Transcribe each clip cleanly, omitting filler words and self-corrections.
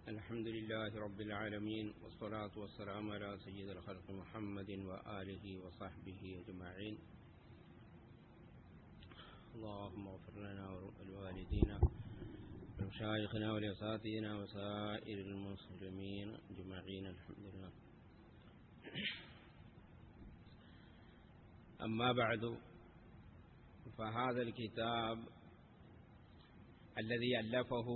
الحمد لله رب العالمين، والصلاة والسلام على سيد الخلق محمد وآله وصحبه أجمعين. اللهم اغفر لنا ولوالدينا ولمشايخنا ولأساتذتنا وسائر المسلمين أجمعين. الحمد لله. أما بعد، فهذا الكتاب الذي ألفه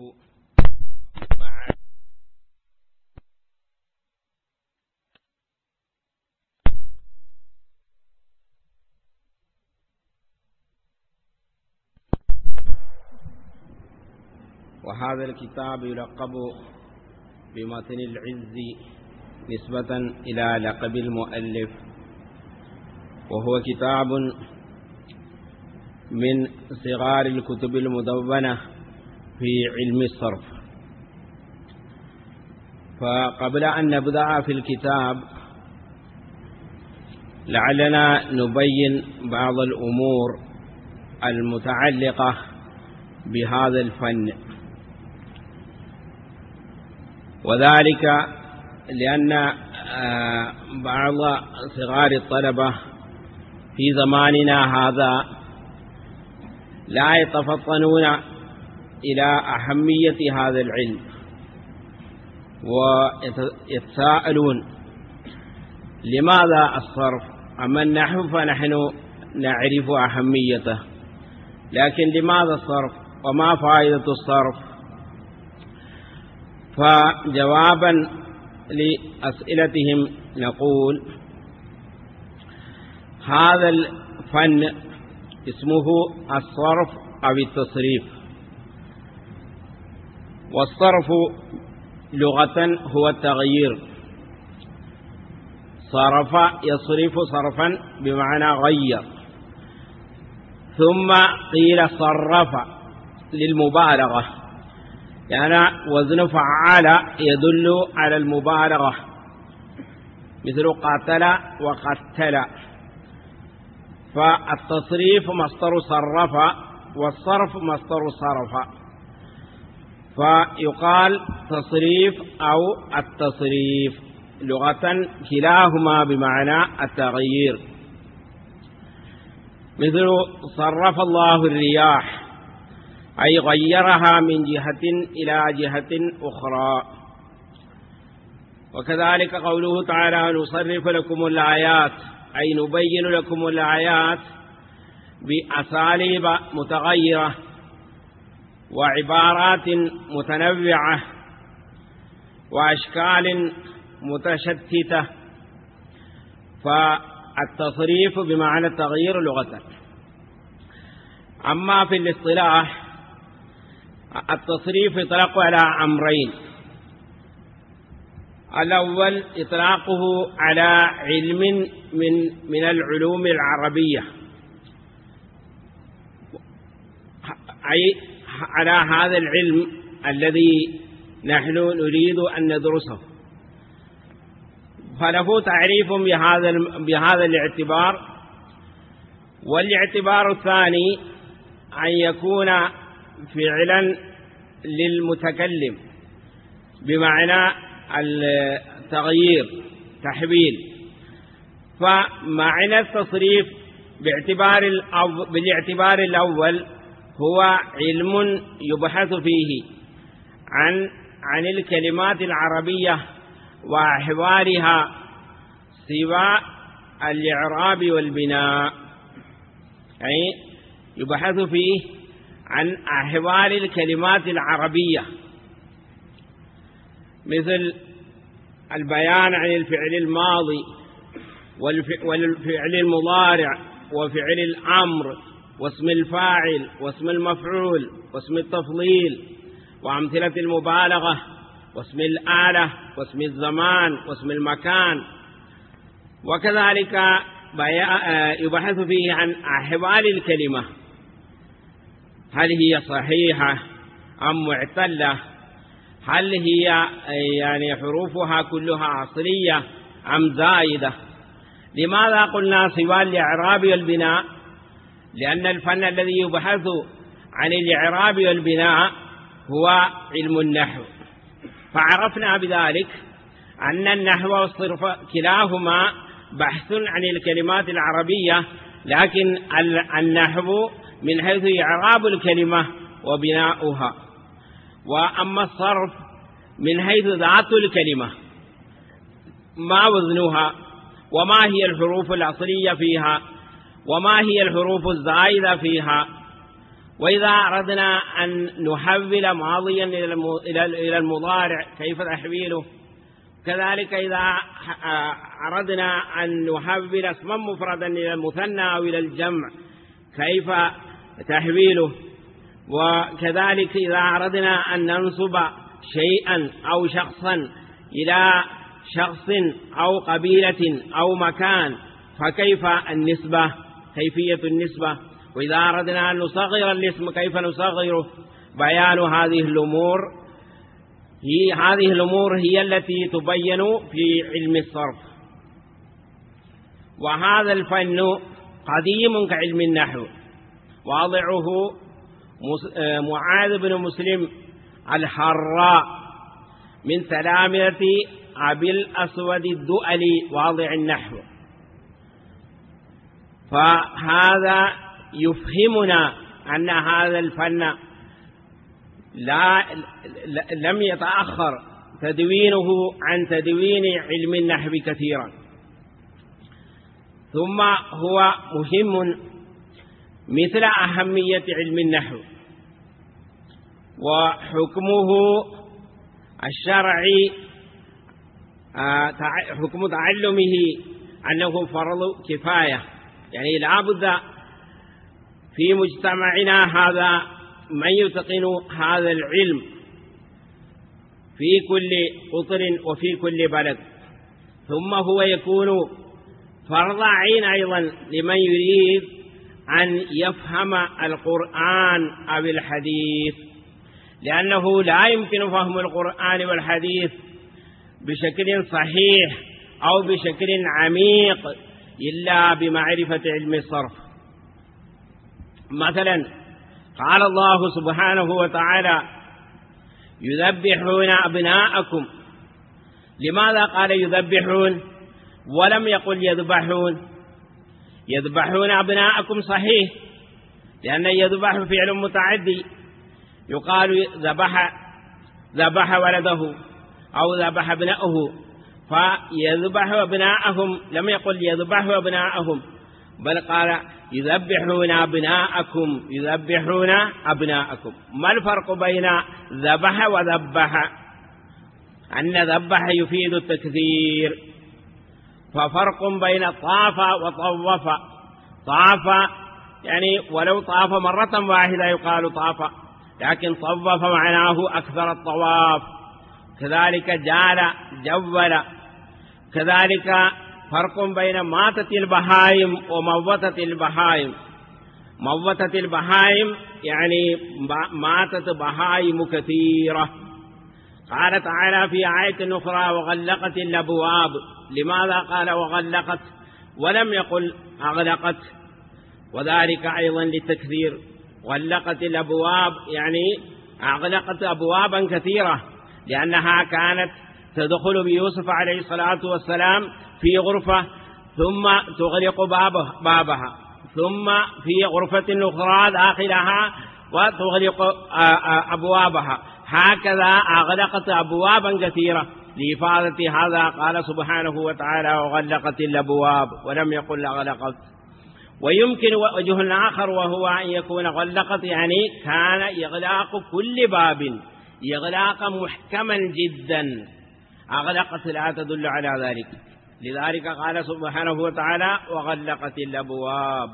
وهذا الكتاب يلقب بمتن العز نسبة إلى لقب المؤلف، وهو كتاب من صغار الكتب المدونة في علم الصرف. فقبل أن نبدأ في الكتاب لعلنا نبين بعض الأمور المتعلقة بهذا الفن، وذلك لأن بعض صغار الطلبة في زماننا هذا لا يتفطنون إلى أهمية هذا العلم، ويتساءلون لماذا الصرف؟ أما النحو فنحن نعرف أهميته، لكن لماذا الصرف وما فائدة الصرف؟ فجوابا لأسئلتهم نقول: هذا الفن اسمه الصرف أو التصريف. والصرف لغة هو التغيير، صرف يصرف صرفا بمعنى غير، ثم قيل صرف للمبالغة، يعني وزن فعال يدل على المبالغة، مثل قاتل وقتل. فالتصريف مصدر صرف، والصرف مصدر صرف، فيقال تصريف أو التصريف لغة، كلاهما بمعنى التغيير. مثل صرف الله الرياح، أي غيرها من جهة إلى جهة أخرى. وكذلك قوله تعالى: نصرف لكم الآيات، أي نبين لكم الآيات بأساليب متغيرة وعبارات متنوعة وأشكال متشتتة. فالتصريف بمعنى التغيير لغة. أما في الاصطلاح، التصريف يطلق على أمرين: الأول إطلاقه على علم من العلوم العربية، أي على هذا العلم الذي نحن نريد أن ندرسه، فله تعريف بهذا الاعتبار. والاعتبار الثاني أن يكون فعلا للمتكلم بمعنى التغيير، تحويل. فمعنى التصريف بالاعتبار الأول هو علم يبحث فيه عن الكلمات العربية وأحوالها سواء الإعراب والبناء، يعني يبحث فيه عن أحوال الكلمات العربية، مثل البيان عن الفعل الماضي والفعل المضارع وفعل الأمر واسم الفاعل واسم المفعول واسم التفضيل وأمثلة المبالغة واسم الآلة واسم الزمان واسم المكان. وكذلك يبحث فيه عن أحوال الكلمة، هل هي صحيحة أم معتلة، هل هي يعني حروفها كلها أصلية أم زائدة. لماذا قلنا سوى الإعراب والبناء؟ لأن الفن الذي يبحث عن الإعراب والبناء هو علم النحو، فعرفنا بذلك أن النحو والصرف كلاهما بحث عن الكلمات العربية، لكن النحو من حيث إعراب الكلمة وبناؤها، وأما الصرف من حيث ذات الكلمة، ما وزنها، وما هي الحروف الأصلية فيها، وما هي الحروف الزائدة فيها. وإذا أردنا أن نحول ماضيا إلى المضارع كيف تحويله، كذلك إذا أردنا أن نحول اسما مفردا إلى المثنى أو إلى الجمع كيف تحويله، وكذلك إذا أردنا أن ننسب شيئا أو شخصا إلى شخص أو قبيلة أو مكان فكيف النسبة، كيفية النسبة. وإذا أردنا أن نصغر الاسم كيف نصغره. بيان هذه الأمور هي التي تبين في علم الصرف. وهذا الفن قديم كعلم النحو، واضعه معاذ بن مسلم الحراء من تلامذة أبي الأسود الدؤلي واضع النحو. فهذا يفهمنا أن هذا الفن لم يتأخر تدوينه عن تدوين علم النحو كثيرا. ثم هو مهم مثل أهمية علم النحو وحكمه الشرعي، حكم تعلمه أنه فرض كفاية، يعني لا بد في مجتمعنا هذا من يتقن هذا العلم في كل قطر وفي كل بلد. ثم هو يكون فرض عين أيضا لمن يريد أن يفهم القرآن أو الحديث، لأنه لا يمكن فهم القرآن والحديث بشكل صحيح أو بشكل عميق إلا بمعرفة علم الصرف. مثلا قال الله سبحانه وتعالى: يذبحون أبناءكم. لماذا قال يذبحون ولم يقل يذبحون؟ يذبحون أبناءكم صحيح، لأن يذبح فعل متعدي، يقال ذبح ولده أو ذبح ابنائه، فيذبح أبناءهم، لم يقل يذبح أبناءهم بل قال يذبحون أبناءكم، يذبحون أبناءكم. ما الفرق بين ذبح وذبح؟ أن ذبح يفيد التكثير، ففرق بين طاف وطوف. طاف يعني ولو طاف مرة واحدة يقال طاف، لكن طوف معناه أكثر الطواف. كذلك جال جول. كذلك فرق بين ماتت البهائم وموتت البهائم. موتت البهائم يعني ماتت بهائم كثيرة. قال تعالى في آية أخرى: وغلقت الأبواب. لماذا قال وغلقت ولم يقل أغلقت؟ وذلك أيضا للتكثير. غلقت الأبواب يعني أغلقت أبوابا كثيرة، لأنها كانت تدخل بيوسف عليه الصلاة والسلام في غرفة ثم تغلق بابها، ثم في غرفة أخرى داخلها وتغلق أبوابها، هكذا أغلقت أبوابا كثيرة. لإفادة هذا قال سبحانه وتعالى: وغلقت الأبواب ولم يقل أغلقت. ويمكن وجه آخر وهو أن يكون غلقت يعني كان إغلاق كل باب إغلاقا محكما جدا. أغلقت لا تدل على ذلك، لذلك قال سبحانه وتعالى: وغلقت الأبواب.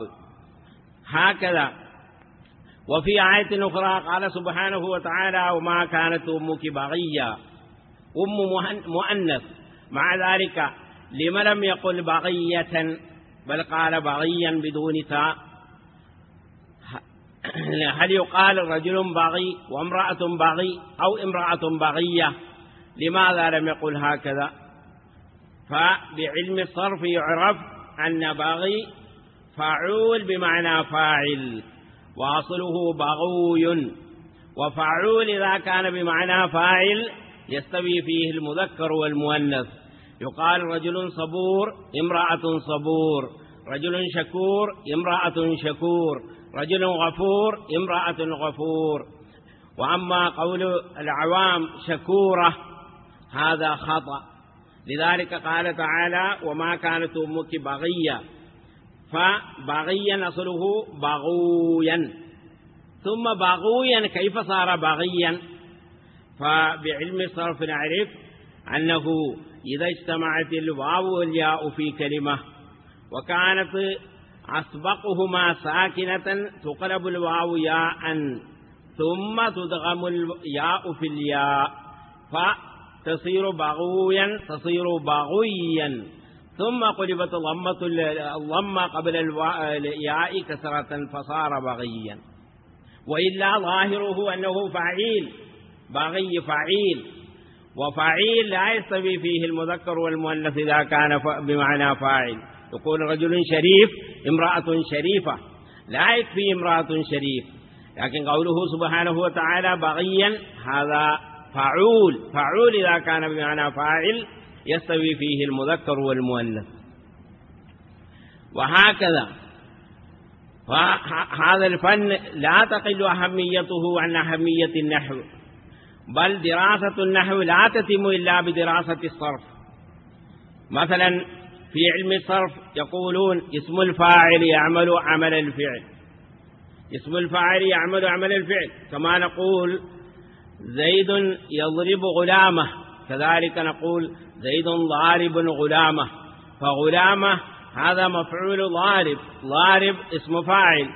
هكذا. وفي آية أخرى قال سبحانه وتعالى: وما كانت أمك بغيا. مؤنث، مع ذلك لما لم يقل بغية بل قال بغيا بدون تاء؟ هل يقال رجل بغي وامرأة بغي أو امرأة بغية؟ لماذا لم يقل هكذا؟ فبعلم الصرف يعرف أن بغي فاعول بمعنى فاعل، وأصله بغوي، وفاعول إذا كان بمعنى فاعل يستوي فيه المذكر والمؤنث. يقال رجل صبور، امرأة صبور، رجل شكور، امرأة شكور، رجل غفور، امرأة غفور. وأما قول العوام شكورة هذا خطأ، لذلك قال تعالى وما كانت أمك بغيا، فبغيا أصله بغويا، ثم بغويا كيف صار بغيا؟ فبعلم الصرف نعرف أنه إذا اجتمعت الواو والياء في كلمة وكانت أسبقهما ساكنة تقلب الواو ياء ثم تدغم الياء في الياء فتصير بغويا، تصير بغويا، ثم قلبت الضمة قبل الياء كسرة فصار بغيا. وإلا ظاهره أنه فعيل، بغي فعيل، وفعيل لا يستوي فيه المذكر والمؤنث إذا كان بمعنى فاعل. يقول رجل شريف، امرأة شريفة، لا يكفي امرأة شريف، لكن قوله سبحانه وتعالى بغيا هذا فعول، فعول إذا كان بمعنى فاعل يستوي فيه المذكر والمؤنث. وهكذا فهذا الفن لا تقل أهميته عن أهمية النحو، بل دراسة النحو لا تتم إلا بدراسة الصرف. مثلا في علم الصرف يقولون اسم الفاعل يعمل عمل الفعل، اسم الفاعل يعمل عمل الفعل، كما نقول زيد يضرب غلامه، كذلك نقول زيد ضارب غلامه، فغلامه هذا مفعول ضارب، ضارب اسم فاعل.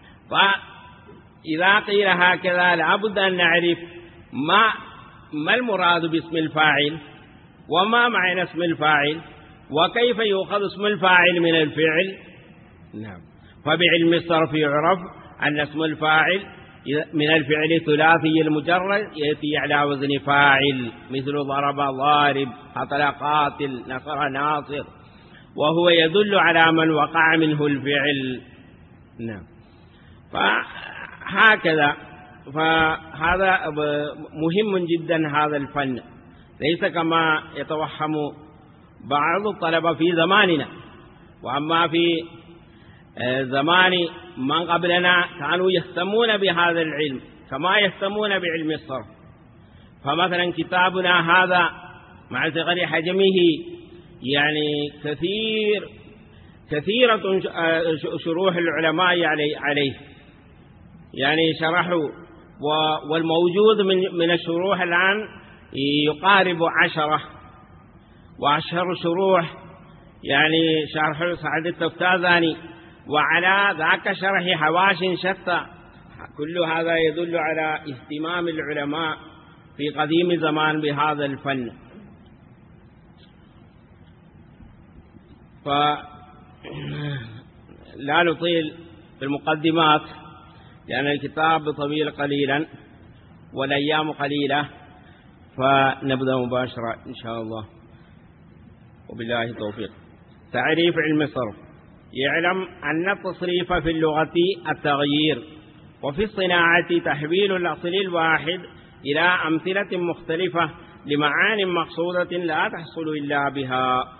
فإذا قيل هكذا لابد أن نعرف ما المراد باسم الفاعل، وما معنى اسم الفاعل، وكيف يؤخذ اسم الفاعل من الفعل. نعم. فبعلم الصرف يعرف أن اسم الفاعل من الفعل ثلاثي المجرد يأتي على وزن فاعل، مثل ضرب ضارب، قتل قاتل، نصر ناصر، وهو يدل على من وقع منه الفعل. نعم. فهكذا فهذا مهم جدا هذا الفن، ليس كما يتوهم بعض الطلبة في زماننا. وأما في زمان من قبلنا كانوا يهتمون بهذا العلم كما يهتمون بعلم الصرف. فمثلا كتابنا هذا مع صغر حجمه يعني كثيرة شروح العلماء عليه، يعني شرحوا، والموجود من الشروح الآن يقارب 10، وأشهر شروح يعني شرح سعد التفتازاني، وعلى ذاك شرح حواش شتى. كل هذا يدل على اهتمام العلماء في قديم زمان بهذا الفن. فلا نطيل في المقدمات لأن الكتاب طويل قليلا والأيام قليلة، فنبدأ مباشرة إن شاء الله وبالله التوفيق. تعريف علم الصرف: يعلم أن التصريف في اللغة التغيير، وفي الصناعة تحويل الأصل الواحد إلى أمثلة مختلفة لمعان مقصودة لا تحصل إلا بها.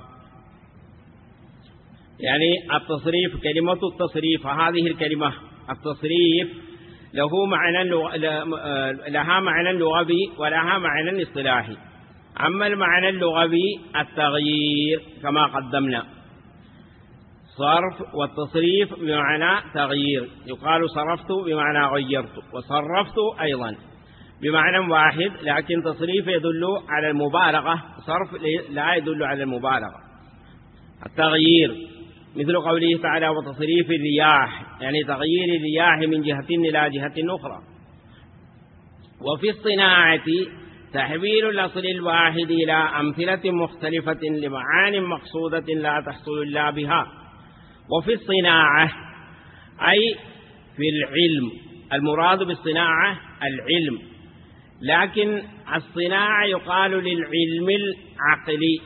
يعني التصريف، كلمة التصريف، هذه الكلمة التصريف لها معنى لغوي ولها معنى اصطلاحي. أما المعنى اللغوي التغيير كما قدمنا، صرف والتصريف بمعنى تغيير، يقال صرفت بمعنى غيرت، وصرفت أيضا بمعنى واحد، لكن تصريف يدل على المبالغة، صرف لا يدل على المبالغة. التغيير مثل قوله تعالى وتصريف الرياح، يعني تغيير الرياح من جهة إلى جهة أخرى. وفي الصناعة تحويل الأصل الواحد إلى أمثلة مختلفة لمعان مقصودة لا تحصل إلا بها. وفي الصناعة أي في العلم، المراد بالصناعة العلم، لكن الصناعة يقال للعلم العقلي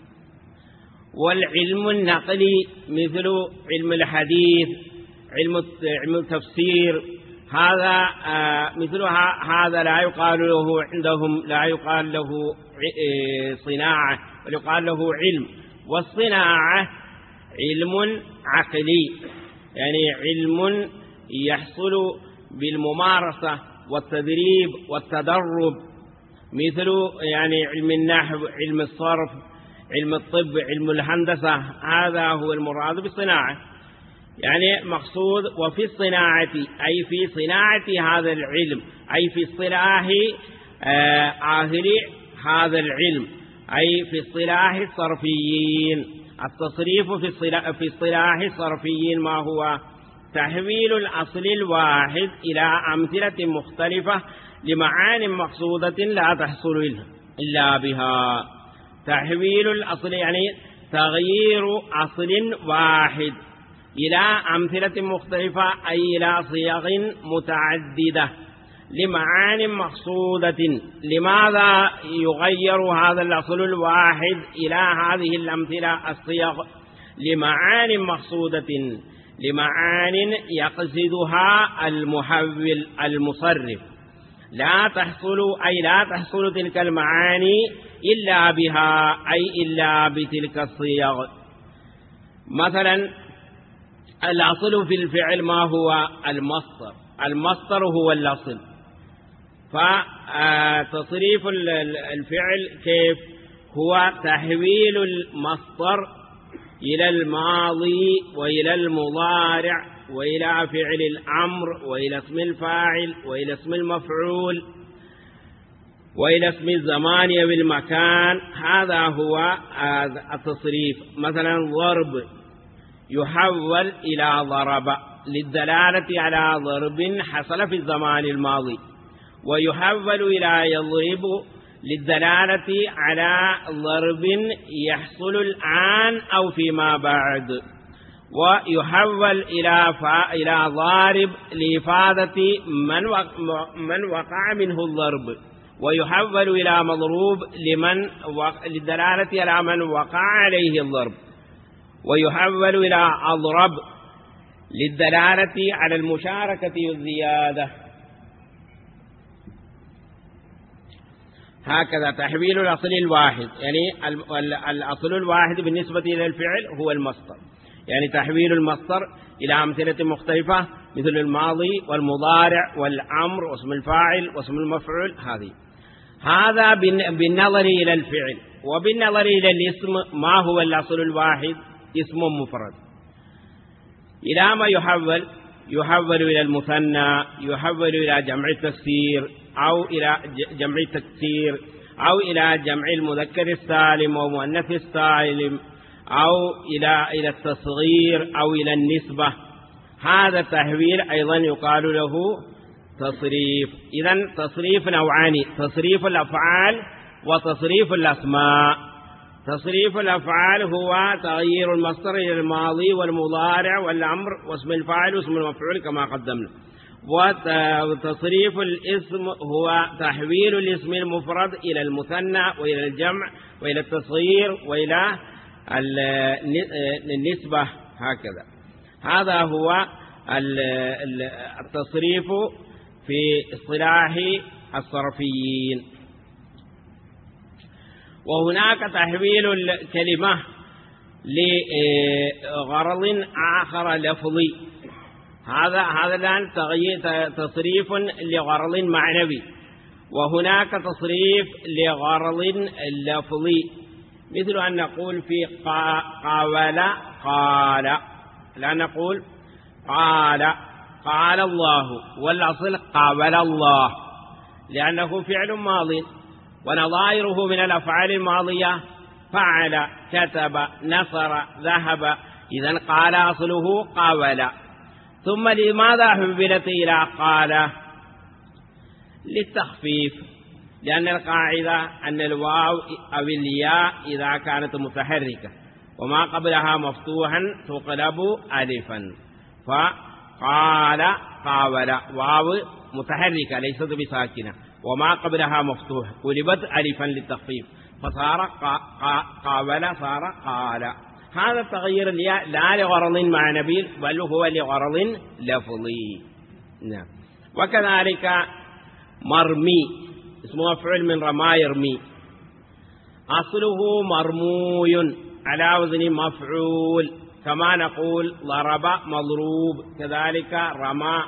والعلم النقلي، مثل علم الحديث، علم التفسير، هذا مثلها، هذا لا يقال له عندهم، لا يقال له صناعة، بل يقال له علم. والصناعة علم عقلي، يعني علم يحصل بالممارسة والتدريب والتدرب، مثل يعني علم النحو، علم الصرف، علم الطب، علم الهندسة. هذا هو المراد بالصناعة، يعني مقصود. وفي الصناعة أي في صناعة هذا العلم، أي في اصطلاح أهل هذا العلم، أي في اصطلاح الصرفيين. التصريف في اصطلاح الصرفيين ما هو؟ تحويل الأصل الواحد إلى أمثلة مختلفة لمعان مقصودة لا تحصل إلا بها. تحويل الأصل يعني تغيير أصل واحد إلى أمثلة مختلفة، أي إلى صيغ متعددة لمعان مقصودة. لماذا يغير هذا الأصل الواحد إلى هذه الأمثلة الصيغ؟ لمعان مقصودة، لمعان يقصدها المحول المصرف، لا تحصل، أي لا تحصل تلك المعاني إلا بها، أي إلا بتلك الصيغ. مثلا الأصل في الفعل ما هو؟ المصدر. المصدر هو الأصل. فتصريف الفعل كيف؟ هو تحويل المصدر إلى الماضي وإلى المضارع وإلى فعل الأمر وإلى اسم الفاعل وإلى اسم المفعول وإلى اسم الزمان والمكان. هذا هو التصريف. مثلا ضرب يحول إلى ضرب للدلالة على ضرب حصل في الزمان الماضي، ويحول إلى يضرب للدلالة على ضرب يحصل الآن أو فيما بعد، ويحول إلى ضارب لإفادة من وقع منه الضرب، ويحول إلى مضروب للدلالة على من وقع عليه الضرب، ويحول إلى أضرب للدلالة على المشاركة والزيادة. هكذا تحويل الأصل الواحد، يعني الأصل الواحد بالنسبة إلى الفعل هو المصدر، يعني تحويل المصدر إلى أمثلة مختلفة مثل الماضي والمضارع والأمر واسم الفاعل واسم المفعول. هذا بالنظر إلى الفعل. وبالنظر إلى الاسم ما هو الأصل الواحد؟ اسم مفرد. إلى ما يحول إلى المثنى، يحول إلى جمع التكسير أو إلى جمع التكسير، أو إلى جمع المذكر السالم ومؤنث السالم، أو إلى التصغير أو إلى النسبة. هذا التحويل أيضا يقال له تصريف. إذن تصريف نوعان: تصريف الأفعال وتصريف الأسماء. تصريف الأفعال هو تغيير المصدر إلى الماضي والمضارع والأمر واسم الفاعل واسم المفعول كما قدمنا. وتصريف الاسم هو تحويل الاسم المفرد إلى المثنى وإلى الجمع وإلى التصغير وإلى النسبة. هكذا هذا هو التصريف في اصطلاح الصرفيين. وهناك تحويل الكلمة لغرض آخر لفظي. هذا الآن تصريف لغرض معنوي، وهناك تصريف لغرض لفظي، مثل أن نقول في قاول قال، لا نقول قال الله، والأصل قاول الله لأنه فعل ماض، ونظائره من الأفعال الماضية فعل، كتب، نصر، ذهب. إذن قال أصله قاول. ثم لماذا حولت إلى قال؟ للتخفيف، لأن القاعدة أن الواو أو الياء إذا كانت متحركة وما قبلها مفتوحا تقلب ألفا. فقال قاول واو متحركة ليست بساكنة وما قبلها مفتوح قلبت ألفا للتخفيف، فصار قاول صار قال. هذا التغيير الياء لا لغرض معنوي بل هو لغرض لفظي. نعم. وكذلك مرمي اسمه مفعول من رمى يرمي، أصله مرموي على وزن مفعول، كما نقول ضرب مضروب، كذلك رمى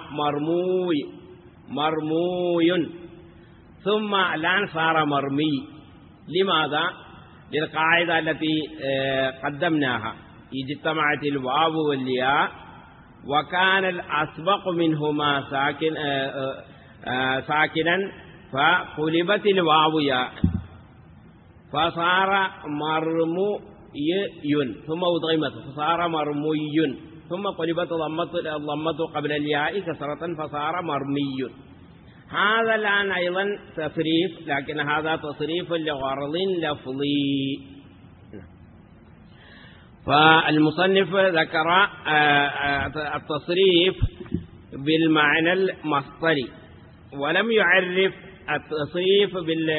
مرموي، ثم الآن صار مرمي. لماذا؟ للقاعدة التي قدمناها، إذا اجتمعت الواو والياء وكان الأسبق منهما ساكنا فقلبت الواو ياء فصار مرمي ثم أدغمت فصار مرمي، ثم قلبت الضمة قبل الياء كسرة فصار مرمي. هذا الآن أيضا تصريف، لكن هذا تصريف لغرض لفظي. فالمصنف ذكر التصريف بالمعنى المصدري، ولم يعرف التصريف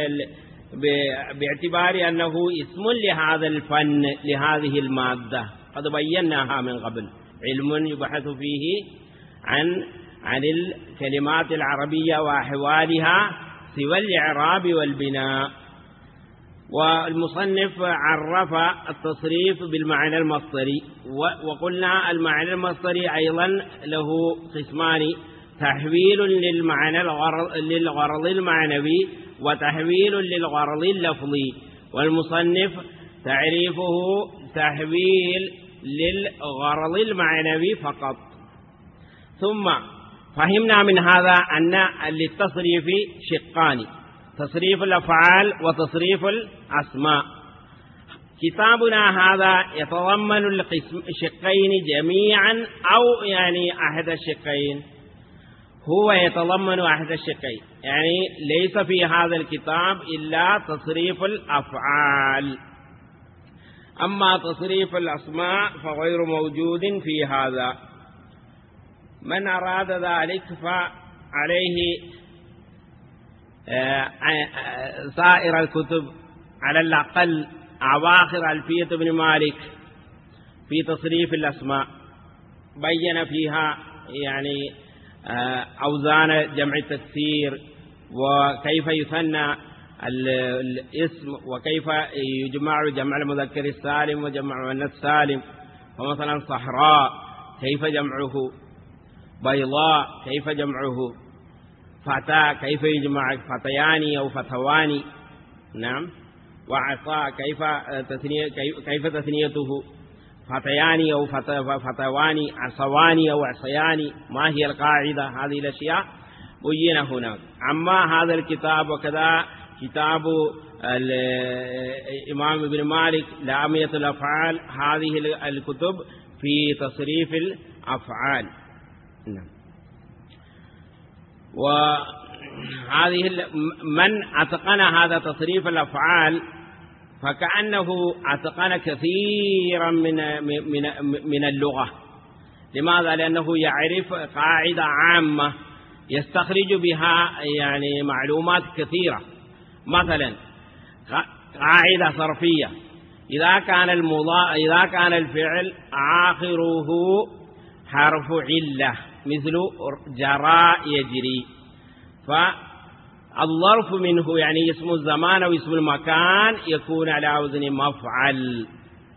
باعتبار أنه اسم لهذا الفن، لهذه المادة، قد بيناها من قبل، علم يبحث فيه عن الكلمات العربية وأحوالها سوى الإعراب والبناء. والمصنف عرف التصريف بالمعنى المصدري، وقلنا المعنى المصدري أيضا له قسمان: تحويل للغرض المعنوي وتحويل للغرض اللفظي. والمصنف تعريفه تحويل للغرض المعنوي فقط. ثم فهمنا من هذا أن للتصريف شقان: تصريف الأفعال وتصريف الأسماء. كتابنا هذا يتضمن الشقين جميعا أو يعني أحد الشقين، هو يتضمن أحد الشقين، يعني ليس في هذا الكتاب إلا تصريف الأفعال، أما تصريف الأسماء فغير موجود في هذا. من أراد ذلك فعليه سائر الكتب، على الأقل أواخر ألفية بن مالك في تصريف الأسماء بين فيها يعني أوزان جمع التكسير، وكيف يثنى الاسم، وكيف يجمع جمع المذكر السالم وجمع المؤنث السالم. فمثلا صحراء كيف جمعه، بيضاء كيف جمعه، فتى كيف يجمع فتيان أو فتواني، نعم، وعصا كيف تثنيته، فتيان أو فتواني، عصواني أو عصياني، ما هي القاعدة؟ هذه الأشياء بين هناك. أما هذا الكتاب وكذا كتاب الإمام ابن مالك لامية الأفعال، هذه الكتب في تصريف الأفعال. وهذه من أتقن هذا تصريف الأفعال فكأنه أتقن كثيرا من اللغة. لماذا؟ لأنه يعرف قاعدة عامة يستخرج بها يعني معلومات كثيرة. مثلا قاعدة صرفية: إذا كان الفعل آخره حرف علة مثل جرى يجري، فالظرف منه يعني اسم الزمان أو اسم المكان يكون على وزن مفعل،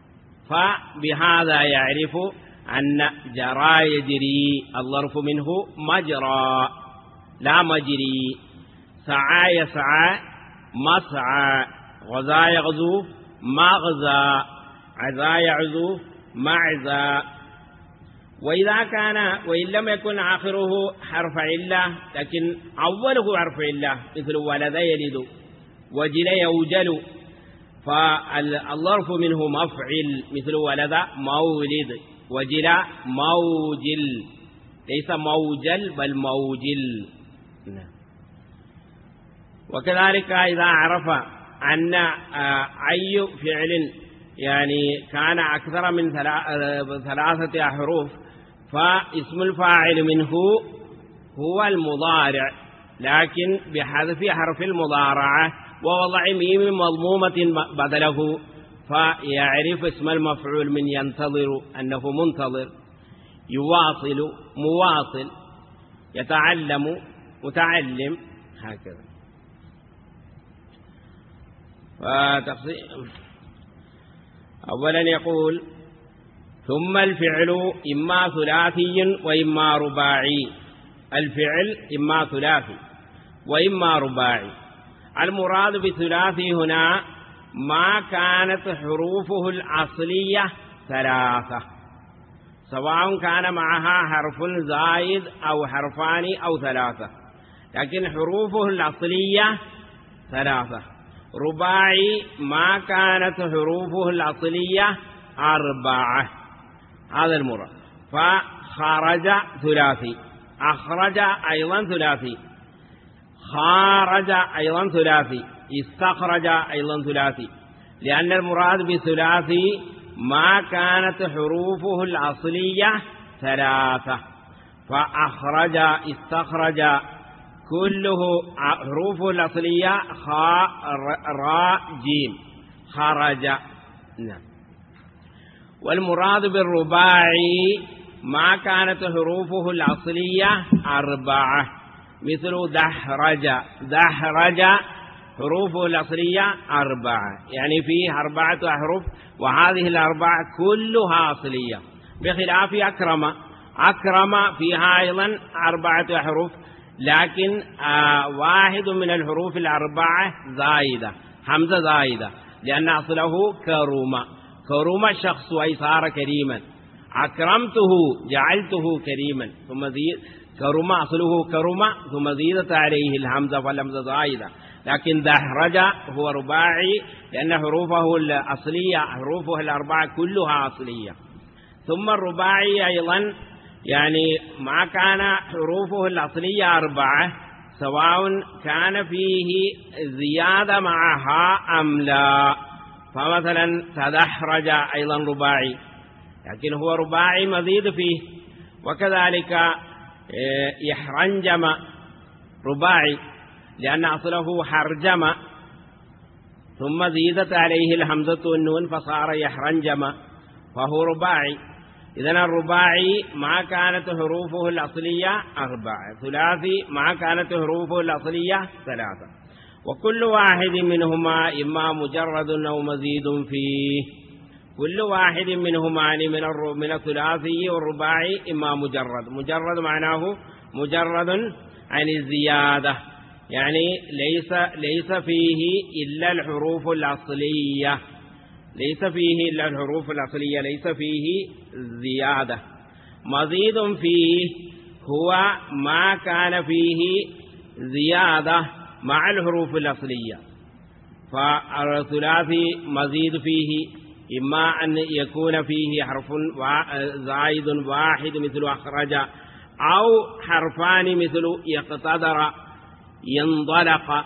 فبهذا يعرف أن جرى يجري الظرف منه مجرى لا مجري، سعى يسعى مسعى، غزا يغزو مغزى، عزا يعزو معزى. وإن لم يكن آخره حرف علة لكن أوله حرف علة مثل ولد يلد، وجل يوجل، فالظرف منه مفعل مثل ولد مولد، وجل موجل، ليس موجل بل موجل. وكذلك إذا عرف أن أي فعل يعني كان أكثر من 3 أحرف فاسم الفاعل منه هو المضارع، لكن بحذف حرف المضارعة ووضع ميم مضمومة بدله، فيعرف اسم المفعول من ينتظر أنه منتظر، يواصل مواصل، يتعلم متعلم هكذا. أولا يقول ثم الفعل إما ثلاثي وإما رباعي. الفعل إما ثلاثي وإما رباعي. المراد بثلاثي هنا ما كانت حروفه الأصلية ثلاثة، سواء كان معها حرف زائد أو حرفان أو ثلاثة، لكن حروفه الأصلية ثلاثة. رباعي ما كانت حروفه الأصلية أربعة، هذا المراد. فخرج ثلاثي، أخرج أيضا ثلاثي، خارج أيضا ثلاثي، استخرج أيضا ثلاثي، لأن المراد بثلاثي ما كانت حروفه الأصلية ثلاثة. فأخرج استخرج كله حروفه الأصلية خاء راء جيم، خرج. نعم. والمراد بالرباعي ما كانت حروفه الأصلية أربعة، مثل دحرج. دحرج حروفه الأصلية أربعة، يعني فيه 4 أحرف، وهذه الأربعة كلها أصلية، بخلاف أكرم. أكرم فيها أيضا 4 أحرف، لكن واحد من الحروف الأربعة زائدة، همزة زائدة، لأن أصله كرم. كرم الشخص أي صار كريما. أكرمته جعلته كريما، ثم زيد كرم أصله كرم ثم زيدت عليه الهمزة فالهمزة زائدة. لكن دحرج هو رباعي لأن حروفه الأصلية حروفه الأربعة كلها أصلية. ثم الرباعي أيضا يعني ما كان حروفه الأصلية 4، سواء كان فيه زيادة معها أم لا. فمثلا تدحرج أيضا رباعي، لكن هو رباعي مزيد فيه. وكذلك يحرنجم رباعي لأن أصله حرجم، ثم زيدت عليه الهمزة والنون فصار يحرنجم، فهو رباعي. إذن الرباعي ما كانت حروفه الأصلية 4، ثلاثي ما كانت حروفه الأصلية 3، وكل واحد منهما إما مجرد أو مزيد فيه. كل واحد منهما من الثلاثي والرباعي إما مجرد. مجرد معناه مجرد عن الزيادة، يعني ليس فيه إلا الحروف الأصلية، ليس فيه إلا الحروف الأصلية، ليس فيه زيادة. مزيد فيه هو ما كان فيه زيادة مع الحروف الأصلية. فالثلاثي مزيد فيه إما أن يكون فيه حرف زائد واحد مثل أخرج، أو حرفان مثل يقتدر، ينضلق،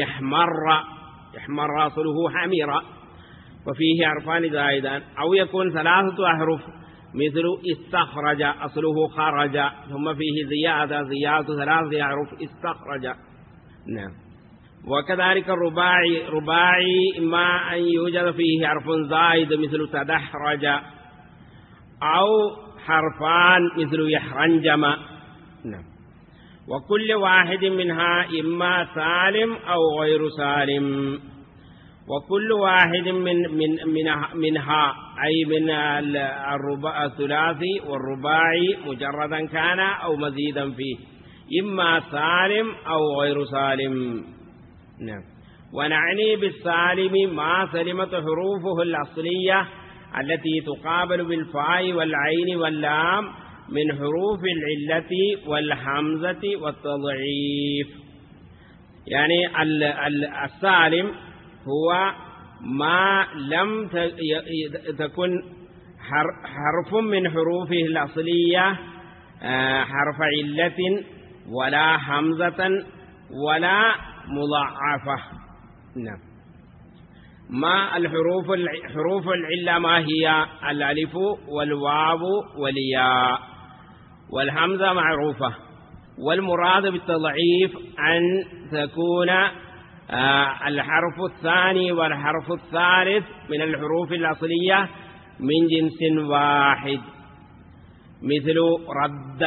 يحمر أصله حمير، وفيه حرفان زائدان. أو يكون 3 أحرف مثل استخرج أصله خرج، ثم فيه زيادة 3 أحرف استخرج. نعم. وكذلك الرباعي، رباعي إما أن يوجد فيه حرف زائد مثل تدحرج، أو حرفان مثل يحرنجم. نعم. وكل واحد منها إما سالم أو غير سالم. وكل واحد منها أي من الثلاثي والرباعي مجردا كان أو مزيدا فيه إما سالم أو غير سالم. نعم. ونعني بالسالم ما سلمت حروفه الأصلية التي تقابل بالفاء والعين واللام من حروف العلة والحمزة والتضعيف. يعني السالم هو ما لم تكن حرف من حروفه الأصلية حرف علة ولا حمزة ولا مضاعفة. نعم. ما حروف العلة ما هي؟ الألف والواو والياء، والحمزة معروفة. والمراد بالتضعيف أن تكون الحرف الثاني والحرف الثالث من الحروف الأصلية من جنس واحد، مثل رد،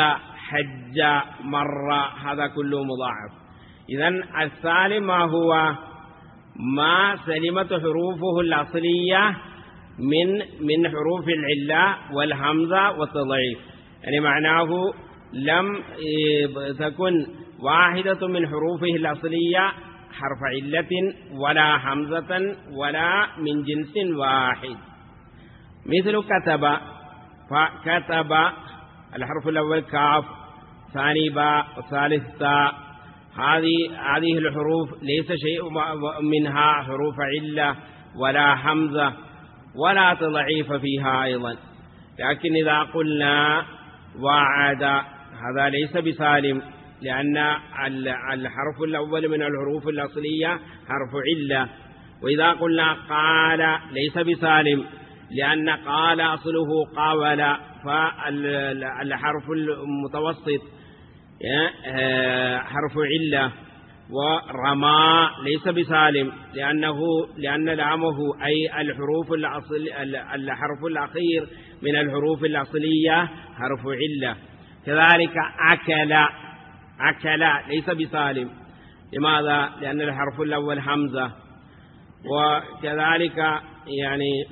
حج مرة، هذا كله مضاعف. إذن السالم ما هو؟ ما سلمت حروفه الأصلية من حروف العلة والهمزة والتضعيف، يعني معناه لم تكن واحدة من حروفه الأصلية حرف علة ولا همزة ولا من جنس واحد. مثل كتب، فكتب الحرف الأول كاف، ثاني باء، ثالث تاء، هذه الحروف ليس شيء منها حروف علة ولا همزة ولا تضعيف فيها أيضا. لكن إذا قلنا وعد هذا ليس بسالم، لأن الحرف الأول من الحروف الأصلية حرف علة. وإذا قلنا قال ليس بسالم، لأن قال أصله قاول، فالحرف المتوسط حرف علة. ورمى ليس بسالم، لأن لامه أي الحرف الأخير من الحروف الأصلية حرف علة. كذلك أكل ليس بسالم، لماذا؟ لأن الحرف الأول همزة. وكذلك يعني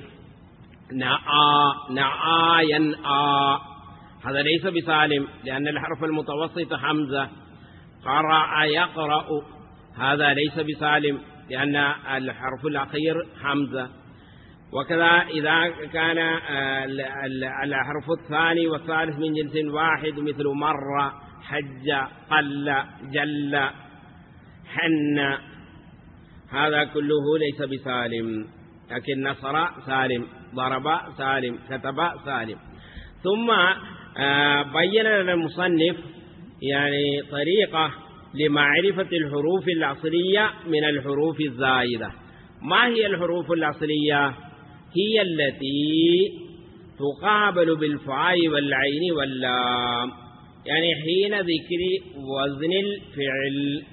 نعى ينعى، هذا ليس بسالم، لأن الحرف المتوسط همزة. قرأ يقرأ، هذا ليس بسالم، لأن الحرف الأخير همزة. وكذا إذا كان الحرف الثاني والثالث من جنس واحد، مثل مر، حج، قل، جل، حن، هذا كله ليس بسالم. لكن نصر سالم، ضرب سالم، كتب سالم. ثم بين لنا المصنف يعني طريقة لمعرفة الحروف الأصلية من الحروف الزائدة. ما هي الحروف الأصلية؟ هي التي تقابل بالفاء والعين واللام، يعني حين ذكر وزن الفعل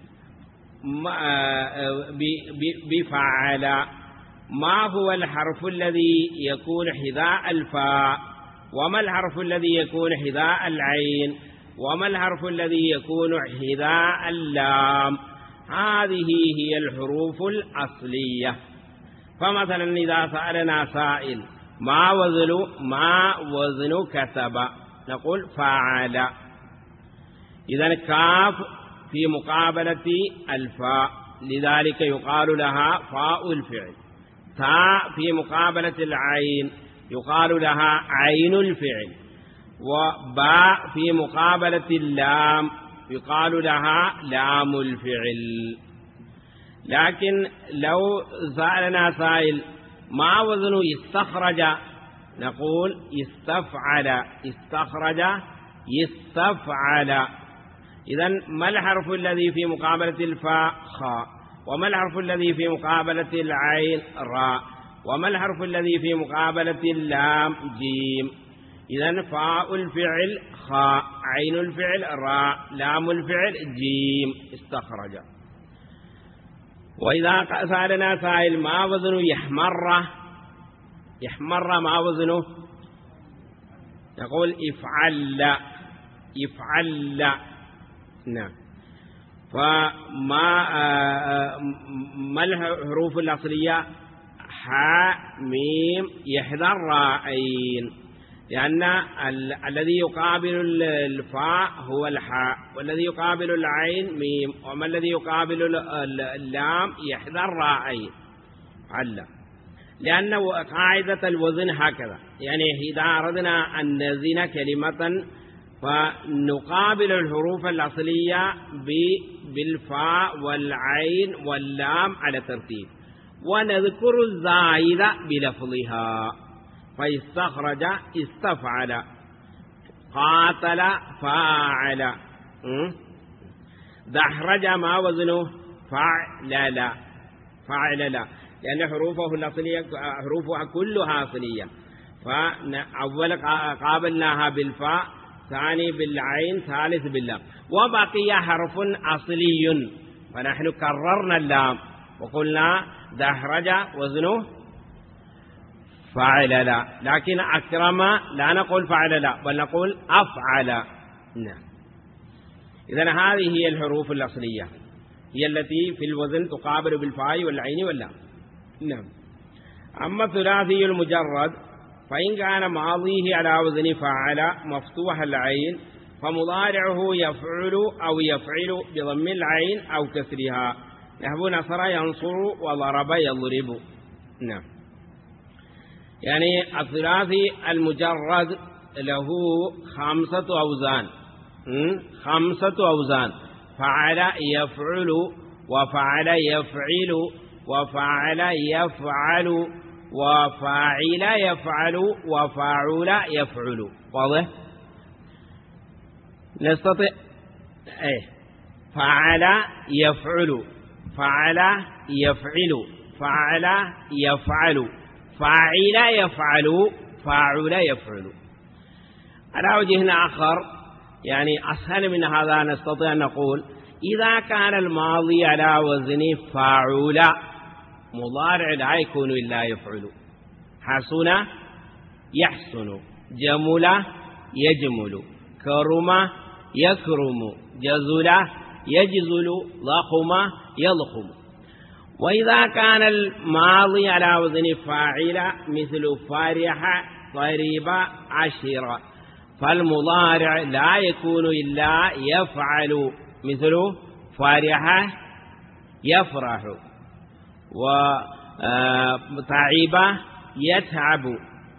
بفعل. ما هو الحرف الذي يكون حذاء الفاء؟ وما الحرف الذي يكون حذاء العين؟ وما الحرف الذي يكون حذاء اللام؟ هذه هي الحروف الأصلية. فمثلا إذا سألنا سائل ما وزن كتب، نقول فعل. إذن كاف في مقابلة الفاء، لذلك يقال لها فاء الفعل. تاء في مقابلة العين يقال لها عين الفعل. وباء في مقابلة اللام يقال لها لام الفعل. لكن لو سألنا سائل ما وزن استخرج، نقول استفعل، استخرج يستفعل. إذن ما الحرف الذي في مقابلة الفاء؟ خاء. وما الحرف الذي في مقابلة العين؟ راء. وما الحرف الذي في مقابلة اللام؟ جيم. إذن فاء الفعل خاء، عين الفعل راء، لام الفعل جيم، استخرج. وإذا سألنا سائل ما وزن يحمر، يحمر ما وزنه؟ نقول افعل، يفعل. نعم. ما الحروف الأصلية؟ حاء، ميم، يحذر راءين، لأن الذي يقابل الفاء هو الحاء، والذي يقابل العين ميم، وما الذي يقابل اللام يحذر راءين. علّ. لأن قاعدة الوزن هكذا، يعني إذا أردنا أن نزن كلمة فنقابل الحروف الأصلية بالفاء والعين واللام على ترتيب، ونذكر الزائدة بلفظها. فاستخرج استفعل، قاتل فاعل، دحرج ما وزنه؟ فعلل، فعلل، لأن حروفه الأصلية حروفها كلها أصلية. فأول قابلناها بالفاء، ثاني بالعين، ثالث باللام. وبقي حرف أصلي، فنحن كررنا اللام وقلنا دحرج وزنه فعل لا. لكن أكرم لا نقول فعل لا، بل نقول أفعل. نعم. إذن هذه هي الحروف الأصلية، هي التي في الوزن تقابل بالفاء والعين واللام. نعم. أما الثلاثي المجرد فإن كان ماضيه على وزن فعل مفتوح العين فمضارعه يفعل أو يفعل بضم العين أو كسرها، نحو نصر ينصر وضرب يضرب. نعم. يعني الثلاثي المجرد له 5 أوزان، 5 أوزان: فعل يفعل، وفعل يفعل، وفعل يفعل، وفاعل يفعل، وفاعل يفعل. واضح؟ نستطيع فعل يفعل، فعل يفعل، فعل يفعل، فاعل يفعل، فاعل يفعل. على وجه آخر يعني أسهل من هذا نستطيع أن نقول إذا كان الماضي على وزن فاعل مضارع لا يكون إلا يفعل: حسن يحسن، جمل يجمل، كرم يكرم، جزل يجزل، ضخم يضخم. وإذا كان الماضي على وزن فاعل مثل فرح ضرب عشر فالمضارع لا يكون إلا يفعل، مثل فرح يفرح، وتعب يتعب،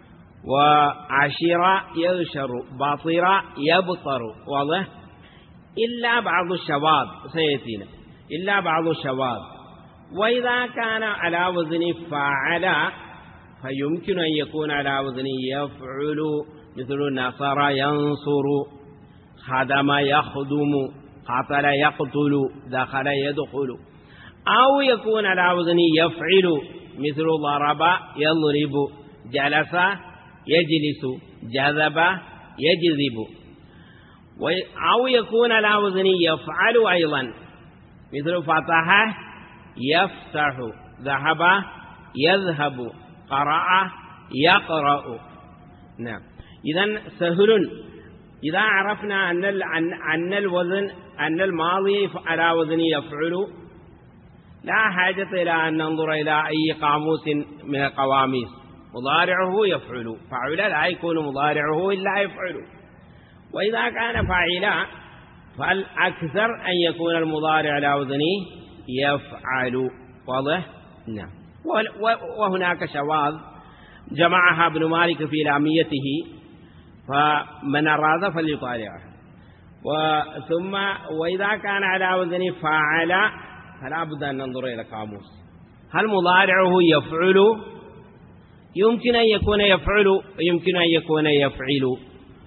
وعشر يغشر، بطر يبطر. واضح؟ إلا بعض الشواذ سيأتينا، إلا بعض الشواذ. وإذا كان على وزن فاعل فيمكن أن يكون على وزن يفعل، مثل نصر ينصر، خدم يخدم، قتل يقتل، دخل يدخل. أو يكون على وزن يفعل، مثل ضرب يضرب، جلس يجلس، جذب يجذب. أو يكون على وزن يفعل أيضا، مثل فتح يفتح، ذهب يذهب، قرأ يقرأ. نعم. إذن سهل إذا عرفنا أن الوزن أن الماضي على وزن يفعل، لا حاجة إلى أن ننظر إلى أي قاموس من القواميس. مضارعه يفعل، فعل لا يكون مضارعه إلا يفعل. وإذا كان فاعلا فالأكثر أن يكون المضارع على وزن يفعل. واضح؟ نعم. وهناك شواذ جمعها ابن مالك في لاميته، فمن أراد فليطالعه. ثم وإذا كان على وزن فاعل فلا بد أن ننظر إلى قاموس. هل مضارعه يفعل؟ يمكن أن يكون يفعل، ويمكن أن يكون يفعل،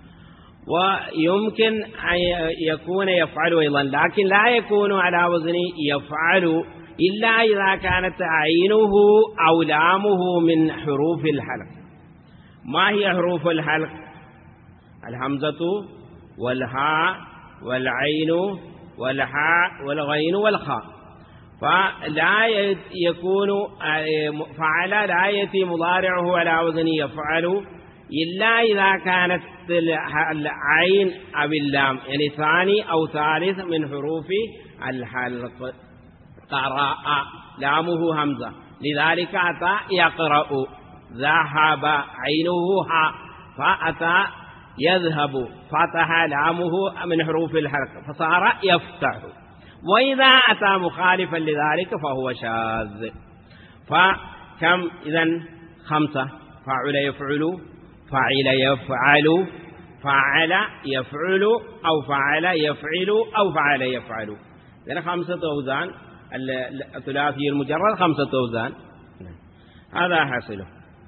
ويمكن أن يكون يفعل أيضا، لكن لا يكون على وزن يفعل إلا إذا كانت عينه أو لامه من حروف الحلق. ما هي حروف الحلق؟ الهمزة والهاء والعين والحاء والغين والخاء. فلا يكون فعل لا يأتي مضارعه على وزن يفعل إلا إذا كانت العين أو اللام يعني ثاني أو ثالث من حروف الحلق. قرأ لامه همزة، لذلك أتى يقرأ. ذهب عينه ها، فأتى يذهب، فتح لامه من حروف الحلق فصار يفتح. وإذا أتى مخالفا لذلك فهو شاذ. فكم إذن؟ 5: فعل يفعل، فعل يفعل، فعل يفعل، أو فعل يفعل، أو فعل يفعل. إذن 5 أوزان. الثلاثي المجرد 5 أوزان. هذا حاصله.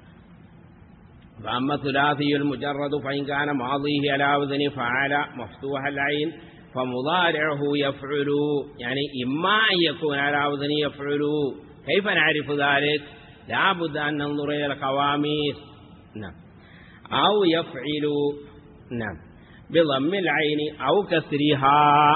فأما الثلاثي المجرد فإن كان ماضيه على وزن فعل مفتوح العين فمضارعه يفعل، يعني إما أن يكون على وزن يفعل. كيف نعرف ذلك؟ لا بد أن ننظر إلى القواميس. نعم. أو يفعل، نعم، بضم العين أو كسرها،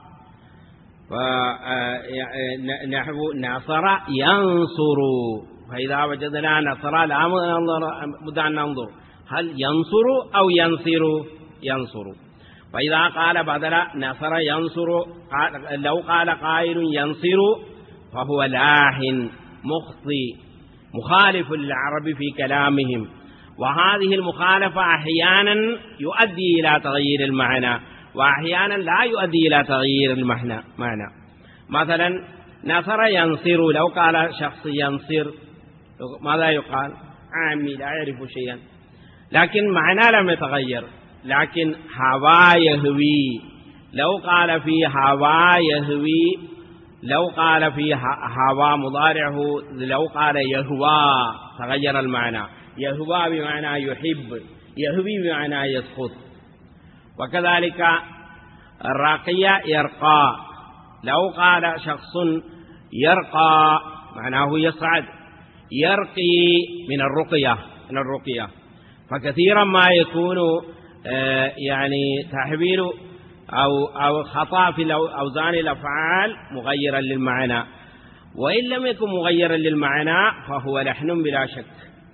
نحو نصر ينصر. فإذا وجدنا نصر لا بد أن ننظر هل ينصر أو ينصر. ينصر. وإذا قال بدل نصر ينصر لو قال قائل ينصر فهو لاحن مخطئ مخالف للعرب في كلامهم، وهذه المخالفة أحيانا يؤدي إلى تغيير المعنى وأحيانا لا يؤدي إلى تغيير المعنى. مثلا نصر ينصر، لو قال شخص ينصر ماذا يقال؟ عامي لا يعرف شيئا، لكن معنى لم يتغير. لكن هوى يهوي، لو قال في هوى يهوي، لو قال في هوى مضارعه لو قال يهوى تغير المعنى. يهوى بمعنى يحب، يهوي بمعنى يسقط. وكذلك الراقية يرقى، لو قال شخص يرقى معناه يصعد، يرقي من الرقية. فكثيرا ما يكون يعني تحويل أو خطأ في أوزان الأفعال مغيرا للمعنى، وإن لم يكن مغيرا للمعنى فهو لحن بلا شك.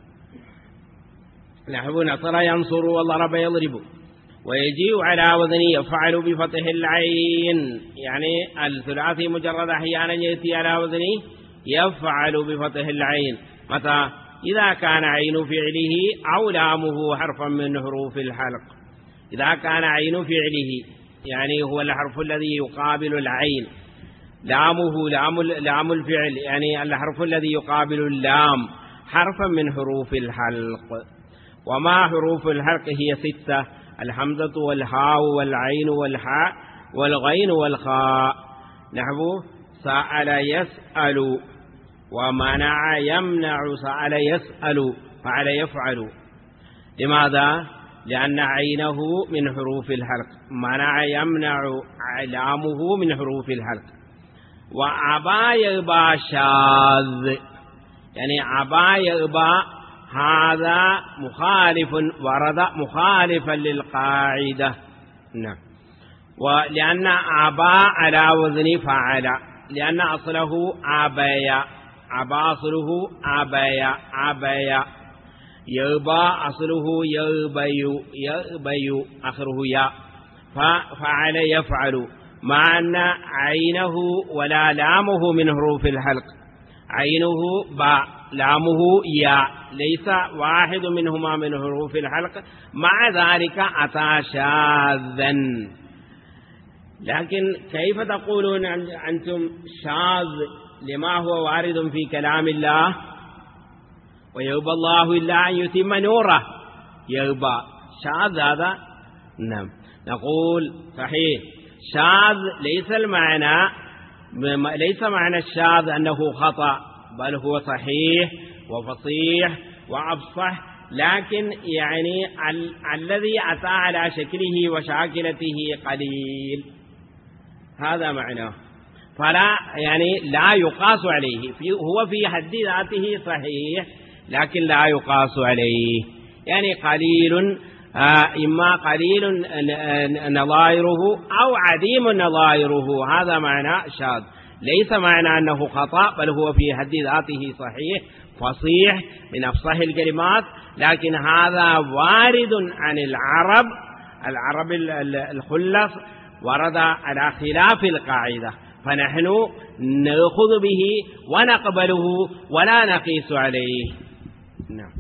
نحو نصر ينصر وضرب يضرب. ويجيء على وزن يفعل بفتح العين، يعني الثلاثي مجرد أحيانا يأتي على وزن يفعل بفتح العين. متى؟ إذا كان عين فعله أو لامه حرفا من حروف الحلق. إذا كان عين فعله يعني هو الحرف الذي يقابل العين، لامه لام الفعل يعني الحرف الذي يقابل اللام حرفا من حروف الحلق. وما حروف الحلق هي 6: الحمزة والهاء والعين والحاء والغين والخاء. نحو سأل يسأل، ومنع يمنع، سأل يسأل فعل يفعل. لماذا؟ لأن عينه من حروف الحلق، منع يمنع لامه من حروف الحلق. وأبى يأبى شاذ، يعني أبى يأبى هذا مخالف، ورد مخالفا للقاعدة. نعم. ولأن أبى على وزن فعل، لأن أصله أبايا، أبى أصله أبايا، يأبى أصله يأبي آخره يا، ففعل يفعل، مع أن عينه ولا لامه من حروف الحلق، عينه باء لامه يا، ليس واحد منهما من حروف الحلق، مع ذلك أتى شاذا. لكن كيف تقولون أنتم شاذ لما هو وارد في كلام الله؟ ويأبى الله إلا أن يتم نوره، يأبى شاذ هذا. نعم. نقول صحيح شاذ ليس معنى الشاذ أنه خطأ، بل هو صحيح وفصيح وأفصح، لكن يعني الذي أتى على شكله وشاكلته قليل، هذا معناه. فلا يعني لا يقاس عليه، هو في حد ذاته صحيح لكن لا يقاس عليه، يعني قليل، إما قليل نظائره أو عديم نظائره، هذا معنى شاذ. ليس معنى أنه خطأ، بل هو في حد ذاته صحيح فصيح من أفصح الكلمات، لكن هذا وارد عن العرب الخلص، ورد على خلاف القاعدة، فنحن نأخذ به ونقبله ولا نقيس عليه. نعم.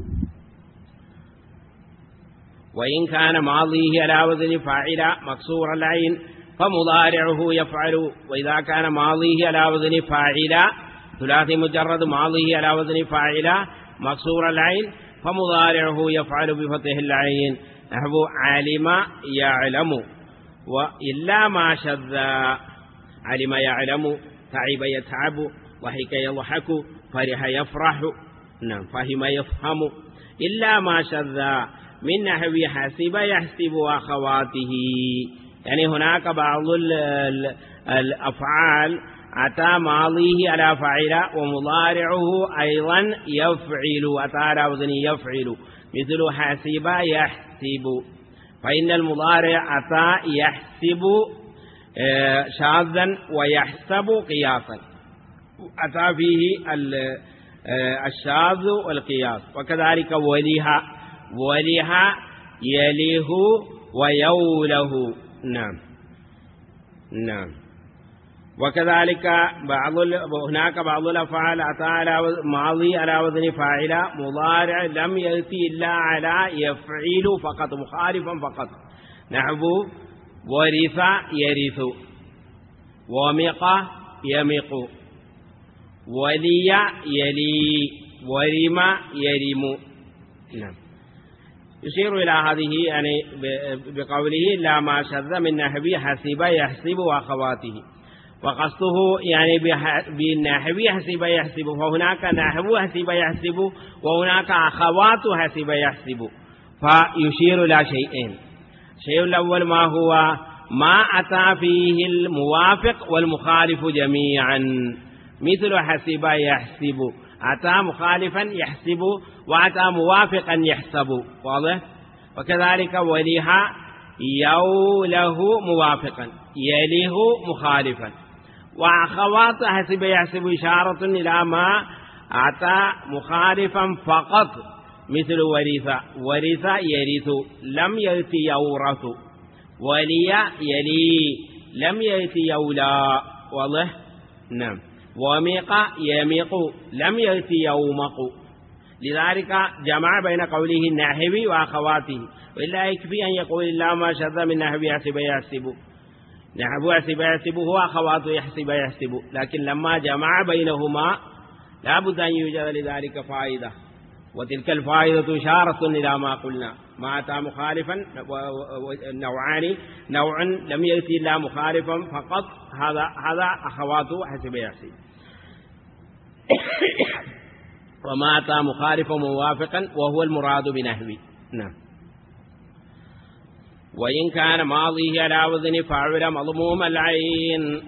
وإن كان ماضيه على وزن فاعل مكسور العين فمضارعه يفعل. وإذا كان ماضيه على وزن فاعل ثلاثي مجرد ماضيه على وزن فاعل مكسور العين فمضارعه يفعل بفتح العين. نحو علم يعلم، وإلا ما شذ، علم يعلم، تعب يتعب، ضحك يضحك، فرح يفرح، نعم، فهم يفهم. إلا ما شذ من نحو حسب يحسب أخواته، يعني هناك بعض الأفعال أتى ماضيه على فاعل ومضارعه أيضا يفعل، أتى على وزن يفعل، مثل حسب يحسب، فإن المضارع أتى يحسب شاذا ويحسب قياسا، أتى فيه الشاذ والقياس. وكذلك ولها يليه ويوله، نعم نعم. وكذلك هناك بعض الأفعال أتى على ماضي على وزن فاعل، مضارع لم يأتي إلا على يفعل فقط، مخالفا فقط، نحو ورث يرث، ومق يمق، ولي يلي، ورم يرم. نعم. يشير إلى هذه يعني بقوله لا ما شذ من نحو حسب يحسب وأخواته، وقصده يعني بالنحو حسب يحسب، فهناك نحو حسب يحسب وهناك أخوات حسب يحسب، فيشير إلى شيئين. الشيء الأول ما هو ما أتى فيه الموافق والمخالف جميعا، مثل حسب يحسب أتى مخالفا يحسب وأتى موافقا يحسب، واضح؟ وكذلك وليها يوله موافقا يليه مخالفا، وأخوات حسب يحسب إشارة إلى ما أتى مخالفا فقط، مثل ورث يرث لم يأتي يورث، ولي يلي لم يأتي يولى، واضح؟ نعم. ومق يمق لم يأتي يومق، لذلك جمع بين قوله النحوي وأخواته، وإلا يكفي أن يقول الله ما شذ من نحو يحسب يحسب، نحو يحسب يحسب هو أخوات يحسب يحسب، لكن لما جمع بينهما لا بد أن يوجد لذلك فائدة، وتلك الفائدة إشارة إلى ما قلنا، ما أتى مخالفا نوعان، نوع لم يأتي إلا مخالفا فقط، هذا أخواته حسب يحسب، وما أتى مخالفا موافقا وهو المراد بنحوي. نعم. وإن كان ماضيه على وزن فاعل مضموم العين،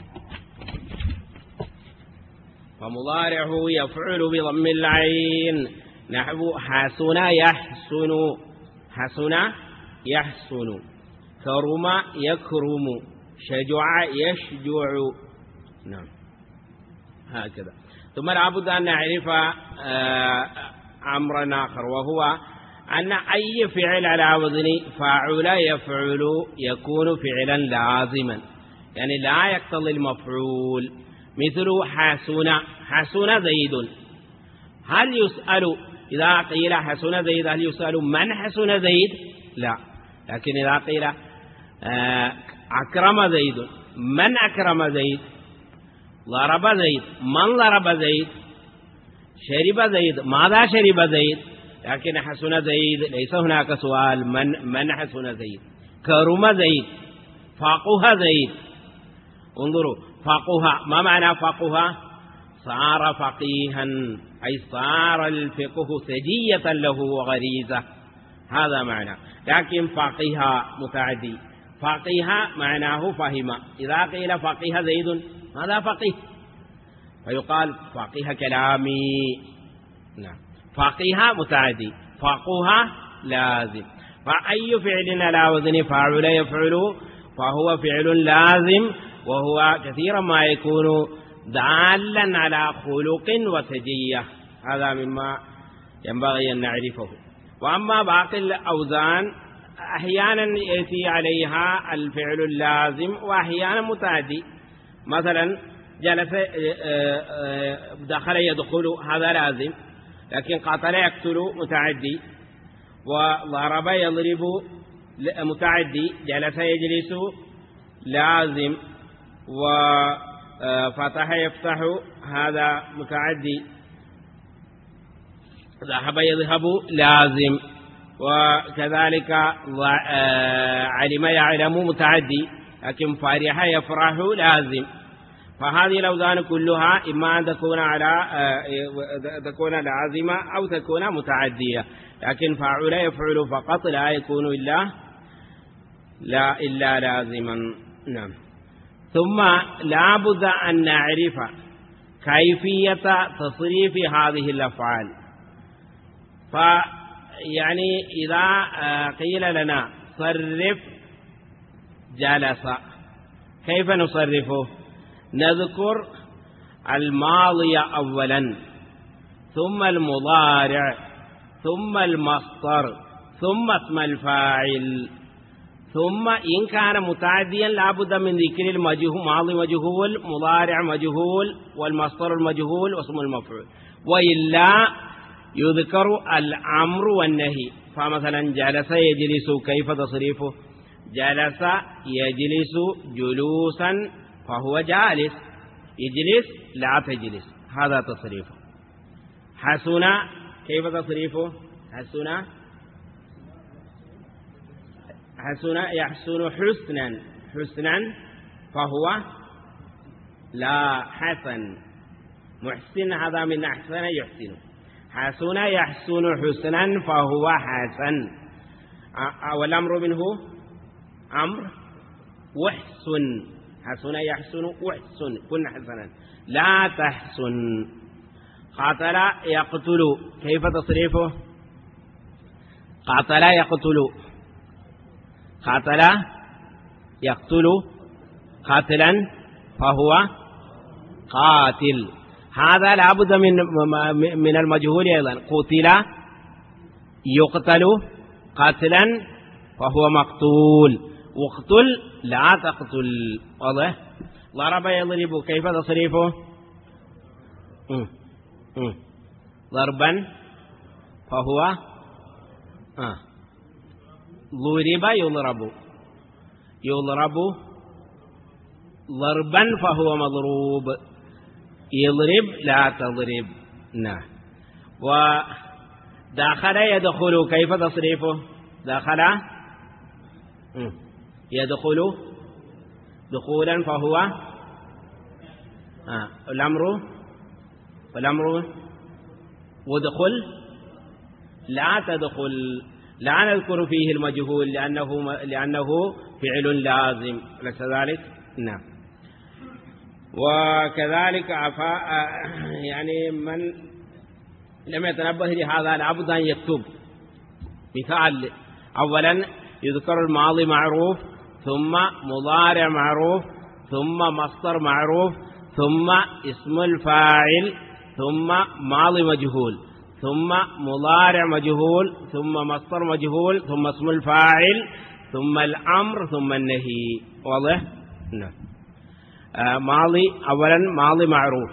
فمضارعه يفعل بضم العين، نحو حسن يحسن، حسن يحسن، كرم يكرم، شجع يشجع. نعم. هكذا. ثم لابد أن نعرف أمرا آخر، وهو أن أي فعل على وزن فاعل يفعل يكون فعلا لازما، يعني لا يقتضي المفعول، مثل حسن زيد. هل يسأل إذا قيل حسن زيد هل يسأل من حسن زيد؟ لا. لكن إذا قيل أكرم زيد، من أكرم زيد؟ ضرب زيد، من ضرب زيد؟ شرب زيد، ماذا شرب زيد؟ لكن حسن زيد ليس هناك سؤال من حسن زيد. كرم زيد، فقه زيد. انظروا، فقه، ما معنى فقه؟ صار فقيها، أي صار الفقه سجية له وغريزة، هذا معنى. لكن فقه متعدي، فقه معناه فهم. إذا قيل فقه زيد ماذا فقه؟ فيقال فقه كلامي. نعم. فقه متعدي، فقه لازم. فأي فعل على وزن فاعل يفعل فهو فعل لازم، وهو كثيرا ما يكون دالا على خلق وسجية، هذا مما ينبغي أن نعرفه. وأما باقي الأوزان أحيانا يأتي عليها الفعل اللازم وأحيانا متعدي، مثلا جلس دخل يدخل هذا لازم، لكن قاتل يقتل متعدي، وضرب يضرب متعدي، جلس يجلس لازم، وفتح يفتح هذا متعدي، ذهب يذهب لازم، وكذلك علم يعلم متعدي، لكن فرح يفرح لازم. فهذه الأوزان كلها إما أن تكون لازمة أو تكون متعدية، لكن فاعل يفعل فقط لا يكون إلا لازما. نعم. ثم لا بد أن نعرف كيفية تصريف هذه الأفعال. فيعني إذا قيل لنا صرف جلس، كيف نصرفه؟ نذكر الماضي أولا، ثم المضارع، ثم المصدر، ثم اسم الفاعل، ثم إن كان متعديا لابد من ذكر المجهول، ماضي مجهول، مضارع مجهول، والمصدر المجهول واسم المفعول، وإلا يذكر الأمر والنهي. فمثلا جلس يجلس، كيف تصريفه؟ جلس يجلس جلوسا فهو جالس، يجلس لا تجلس، هذا تصريفه. حسن، كيف تصريفه؟ حسن يحسن حسنا، حسنا فهو لا حسن. محسن هذا من أحسن يحسن. حسن يحسن حسنا فهو حسن. والأمر منه أمر وحسن. حسن يحسن وحسن، كن حسنا لا تحسن. قاتل يقتل، كيف تصريفه؟ قاتل يقتل، قاتل يقتل قاتلا فهو قاتل. هذا لا بد من المجهول أيضا. قتل يقتل قاتلا فهو مقتول. واقتل لا تقتل. واضح؟ ضرب يضرب، كيف تصريفه؟ ضربا فهو ضرب يضرب، يضرب ضربا فهو مضروب. يضرب لا تضرب. نعم. ودخل يدخل، كيف تصريفه؟ دخل يدخل دخولا فهو والأمر ودخل لا تدخل. لا نذكر فيه المجهول لأنه فعل لازم، أليس ذلك؟ نعم. وكذلك يعني من لم يتنبه لهذا لابد أن يكتب. مثال: أولا يذكر الماضي معروف، ثم مضارع معروف، ثم مصدر معروف، ثم اسم الفاعل، ثم ماضي مجهول، ثم مضارع مجهول، ثم مصدر مجهول، ثم اسم الفاعل، ثم الأمر، ثم النهي. واضح؟ نعم. ماضي، أولا ماضي معروف،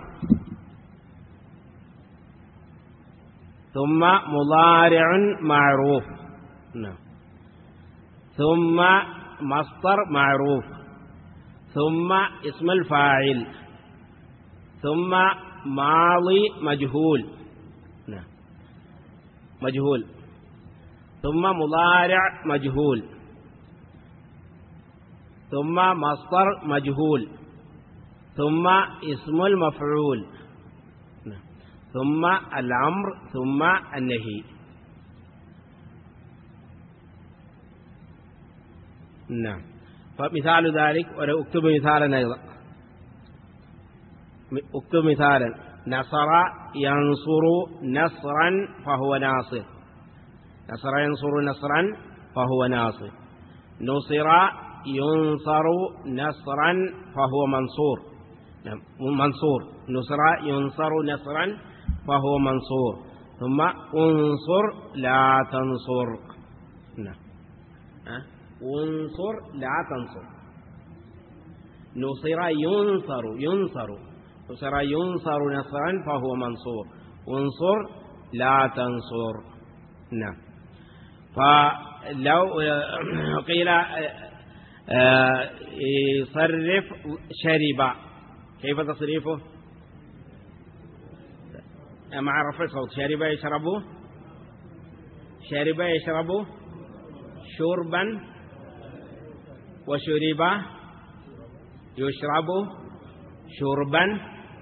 ثم مضارع معروف، نعم، ثم مصدر معروف، ثم اسم الفاعل، ثم ماضي مجهول، نعم، مجهول، ثم مضارع مجهول، ثم مصدر مجهول، ثم اسم المفعول، ثم الأمر، ثم النهي. نعم. فمثال ذلك، ولا أكتب مثالا أيضا، أكتب مثالا: نصر ينصر نصرا فهو ناصر. نصر ينصر نصرا فهو ناصر. نصر ينصر نصرا فهو منصور. منصور. نصر ينصر نصرا فهو منصور. ثم انصر لا تنصر. نعم. انصر لا تنصر. نصر ينصر نصر ينصر نصرا فهو منصور. انصر لا تنصر. نعم. فلو قيل يصرف شرب، كيف تصريفه؟ مع رفع الصوت. شرب يشرب، شرب يشرب شربا، وشرب يشرب شربا،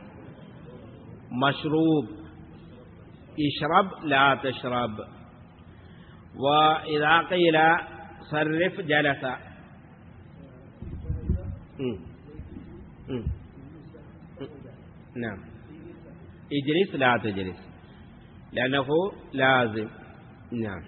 مشروب. اشرب لا تشرب. وإذا قيل صرف جلس، نعم، اجلس لا تجلس لأنه لازم. نعم.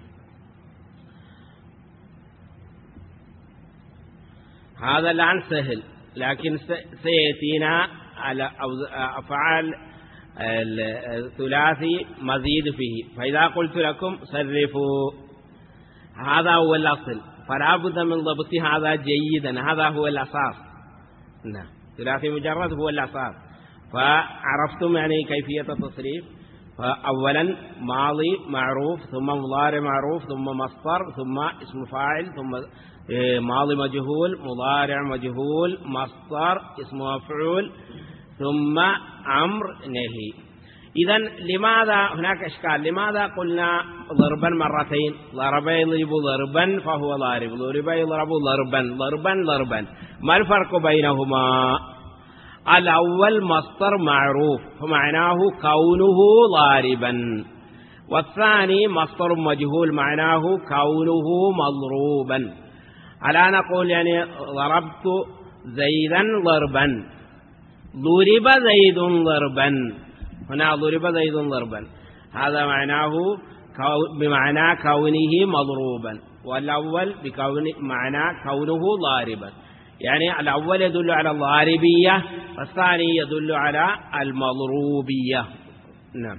هذا الآن سهل، لكن سيأتينا على أفعال الثلاثي مزيد فيه. فإذا قلت لكم صرفوا، هذا هو الأصل. فلا بد من ضبط هذا جيدا، هذا هو الأساس. نعم، ثلاثي مجرد هو الأساس. فعرفتم يعني كيفية التصريف. فأولا ماضي معروف، ثم مضارع معروف، ثم مصدر، ثم اسم فاعل، ثم ماضي مجهول، مضارع مجهول، مصدر، اسم مفعول، ثم أمر نهي. إذن لماذا هناك إشكال؟ لماذا قلنا ضربا مرتين؟ ضرب يضرب ضربا فهو ضارب، ضرب يضرب ضربا ضربا ضربا. ما الفرق بينهما؟ الأول مصدر معروف فمعناه كونه ضاربا، والثاني مصدر مجهول معناه كونه مضروبا. ألا نقول يعني ضربت زيدا ضربا، ضرب زيد ضربا، هنا ضرب زيد ضربا، هذا معناه بمعنى كونه مضروبا، والأول معنى كونه ضاربا. يعني الأول يدل على الضاربية، والثاني يدل على المضروبية. نعم.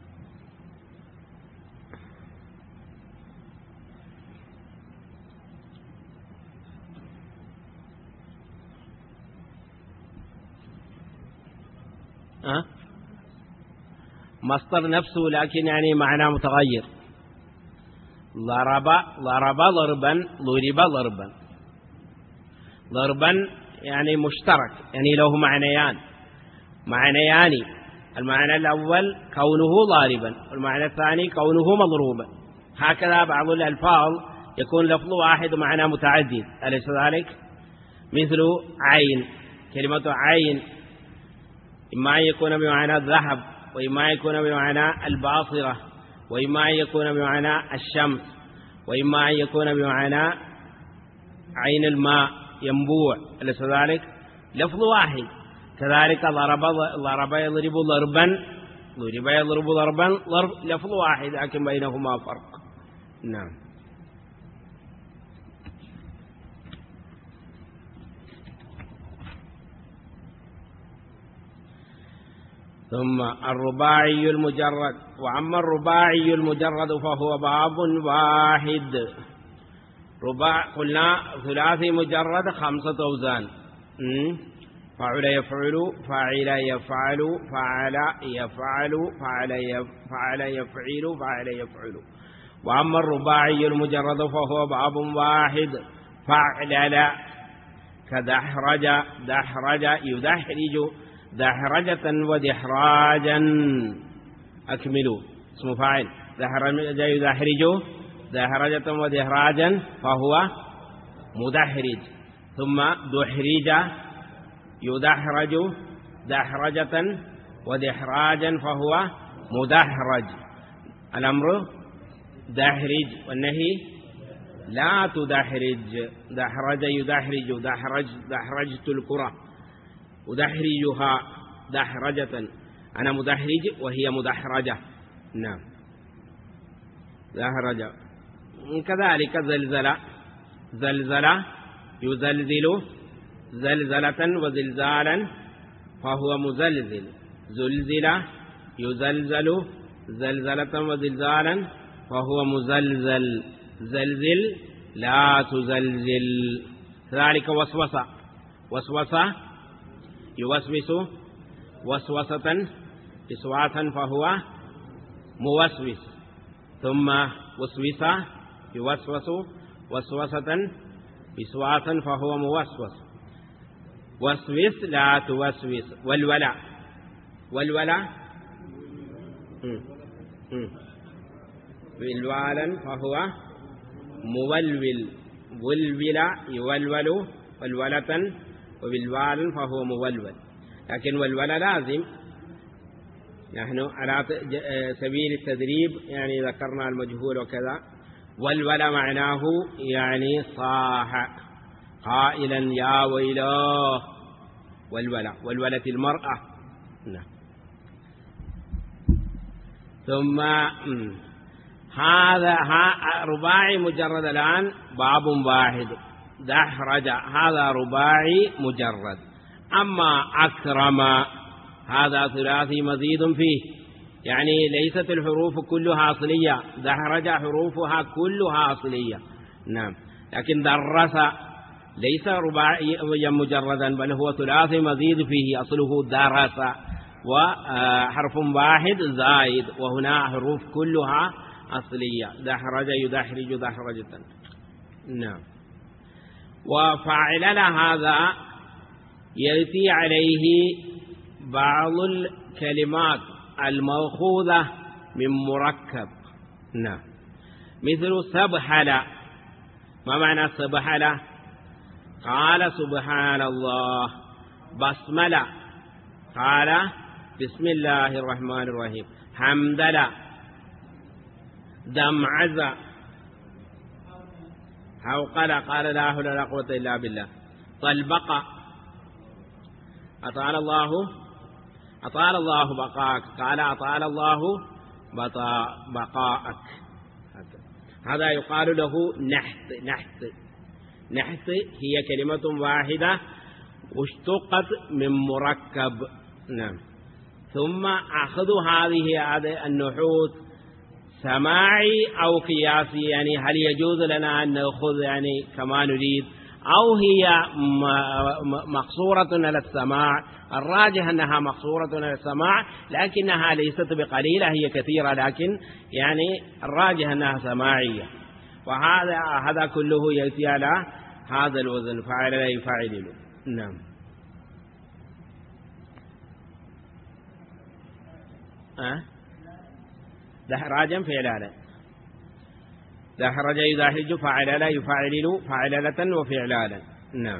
مصدر نفسه لكن يعني معناه متغير. ضرب ضربا، ضرب ضربا. ضربا يعني مشترك، يعني له معنيان. المعنى الأول كونه ضاربا، والمعنى الثاني كونه مضروبا. هكذا بعض الألفاظ يكون لفظ واحد ومعنى متعدد، أليس ذلك؟ مثل عين، كلمة عين إما أن يكون بمعنى الذهب، وإما أن يكون بمعنى الباصرة، وإما أن يكون بمعنى الشمس، وإما أن يكون بمعنى عين الماء ينبوع، أليس ذلك؟ لفظ واحد. كذلك ضرب يضرب ضربا، ضرب يضرب ضربا، ضرب لفظ واحد لكن بينهما فرق. نعم. ثم الرباعي المجرد. وأما الرباعي المجرد فهو باب واحد. قلنا ثلاثي مجرد 5 أوزان: فعل يفعل، فاعل يفعل، فعل يفعل، فعل يفعل، فعل يفعل. وأما الرباعي المجرد فهو باب واحد: فعلل، كدحرج، دحرج يدحرج، دحرجة ودحراجا. أكملوا. اسم فاعل دحرج يدحرج، دحرجة ودحراجا فهو مدحرج. ثم دحرج يدحرج، دحرجة ودحراجا فهو مدحرج. الأمر دحرج، والنهي لا تدحرج. دحرج يدحرج، دحرجت الكرة، أدحرجها دحرجة، أنا مدحرج وهي مدحرجة. نعم. دحرج. كذلك زلزل، زلزل يزلزل، زلزلة وزلزالا فهو مزلزل. زلزل يزلزل، زلزلة وزلزالا فهو مزلزل. زلزل لا تزلزل. كذلك وسوسة، وسوسة يوسوس، وسوسة إسواسا فهو موسوس. ثم وسوسة يوسوس، وسوسة إسواسا فهو موسوس. وسوس لا توسوس. والولا، والولا بالوالا فهو مولول. ولول يولول، والولة وبالوال فهو مولول. لكن والولا لازم، نحن على سبيل التدريب يعني ذكرنا المجهول وكذا. والولا معناه يعني صاح قائلا يا ويلاه. والولا، والولت المرأة. نعم. ثم هذا رباعي مجرد الآن باب واحد: دحرج، هذا رباعي مجرد. أما أكرم هذا ثلاثي مزيد فيه، يعني ليست الحروف كلها أصلية، دحرج حروفها كلها أصلية. نعم. لكن درس ليس رباعيا مجردا، بل هو ثلاثي مزيد فيه، أصله درس، وحرف واحد زائد، وهنا حروف كلها أصلية، دحرج يدحرج دحرجة. نعم. وفاعل هذا يأتي عليه بعض الكلمات المأخوذة من مركب. نعم. مثل سبحل. ما معنى سبحل؟ قال سبحان الله. بسملة قال بسم الله الرحمن الرحيم. حمدلة. دمعز. حوقل قال لا حول ولا قوة إلا بالله. طلبق أطال الله بقاءك قال أطال الله بقاءك. هذا يقال له نحت هي كلمة واحدة واشتقت من مركب. نعم. ثم أخذ هذه النحوت سماعي أو قياسي، يعني هل يجوز لنا أن نأخذ يعني كما نريد، أو هي مقصورة على السماع. الراجح أنها مقصورة على السماع، لكنها ليست بقليلة، هي كثيرة، لكن يعني الراجح أنها سماعية. وهذا كله يأتي على هذا الوزن، فعل لا يفعل. نعم. دحراجا فعلالا. دحرج يدحرج فعل لا يفعل فعلالة وفعلالا. نعم.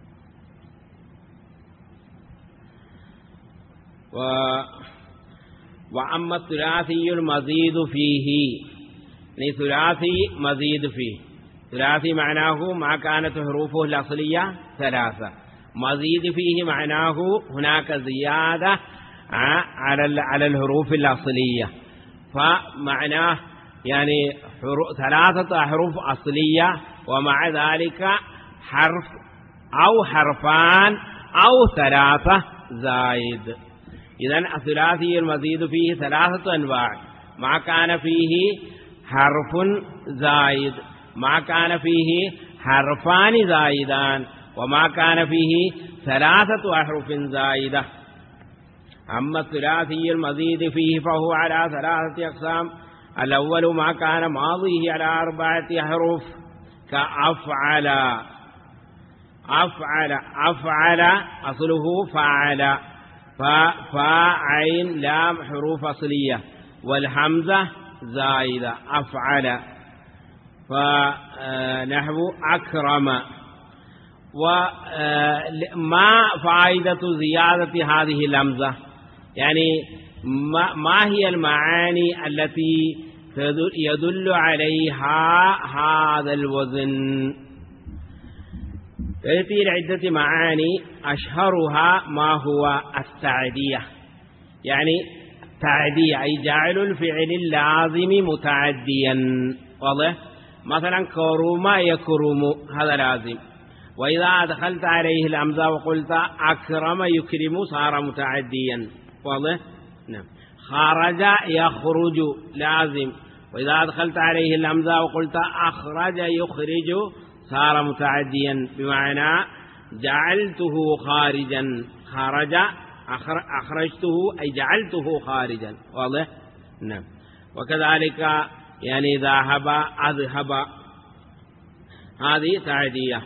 وأما الثلاثي المزيد فيه، ثلاثي مزيد فيه. ثلاثي معناه ما كانت حروفه الأصلية ثلاثة، مزيد فيه معناه هناك زيادة على الحروف الأصلية، فمعناه يعني ثلاثة أحرف أصلية ومع ذلك حرف أو حرفان أو ثلاثة زائد. إذن الثلاثي المزيد فيه ثلاثة أنواع: ما كان فيه حرف زائد، ما كان فيه حرفان زائدان، وما كان فيه ثلاثة أحرف زائدة. أما الثلاثي المزيد فيه فهو على ثلاثة أقسام: الأول ما كان ماضيه على 4 أحرف كأفعل. أفعل أصله فعل، فعين لام حروف أصلية، والحمزة زائدة أفعل. فنحو أكرم. وما فائدة زيادة هذه الهمزة؟ يعني ما هي المعاني التي يدل عليها هذا الوزن؟ تأتي لعدة معاني، أشهرها ما هو التعدية، يعني تعدية أي جعل الفعل اللازم متعديا. واضح؟ مثلا كرم يكرم، هذا لازم، وإذا أدخلت عليه الهمزة وقلت أكرم يكرم صار متعديا. واضح؟ نعم. خرج يخرج لازم، وإذا أدخلت عليه الهمزة وقلت أخرج يخرج صار متعديا، بمعنى جعلته خارجا. خرج أخرجته أي جعلته خارجا. واضح؟ نعم. وكذلك يعني ذهب أذهب، هذه تعدية.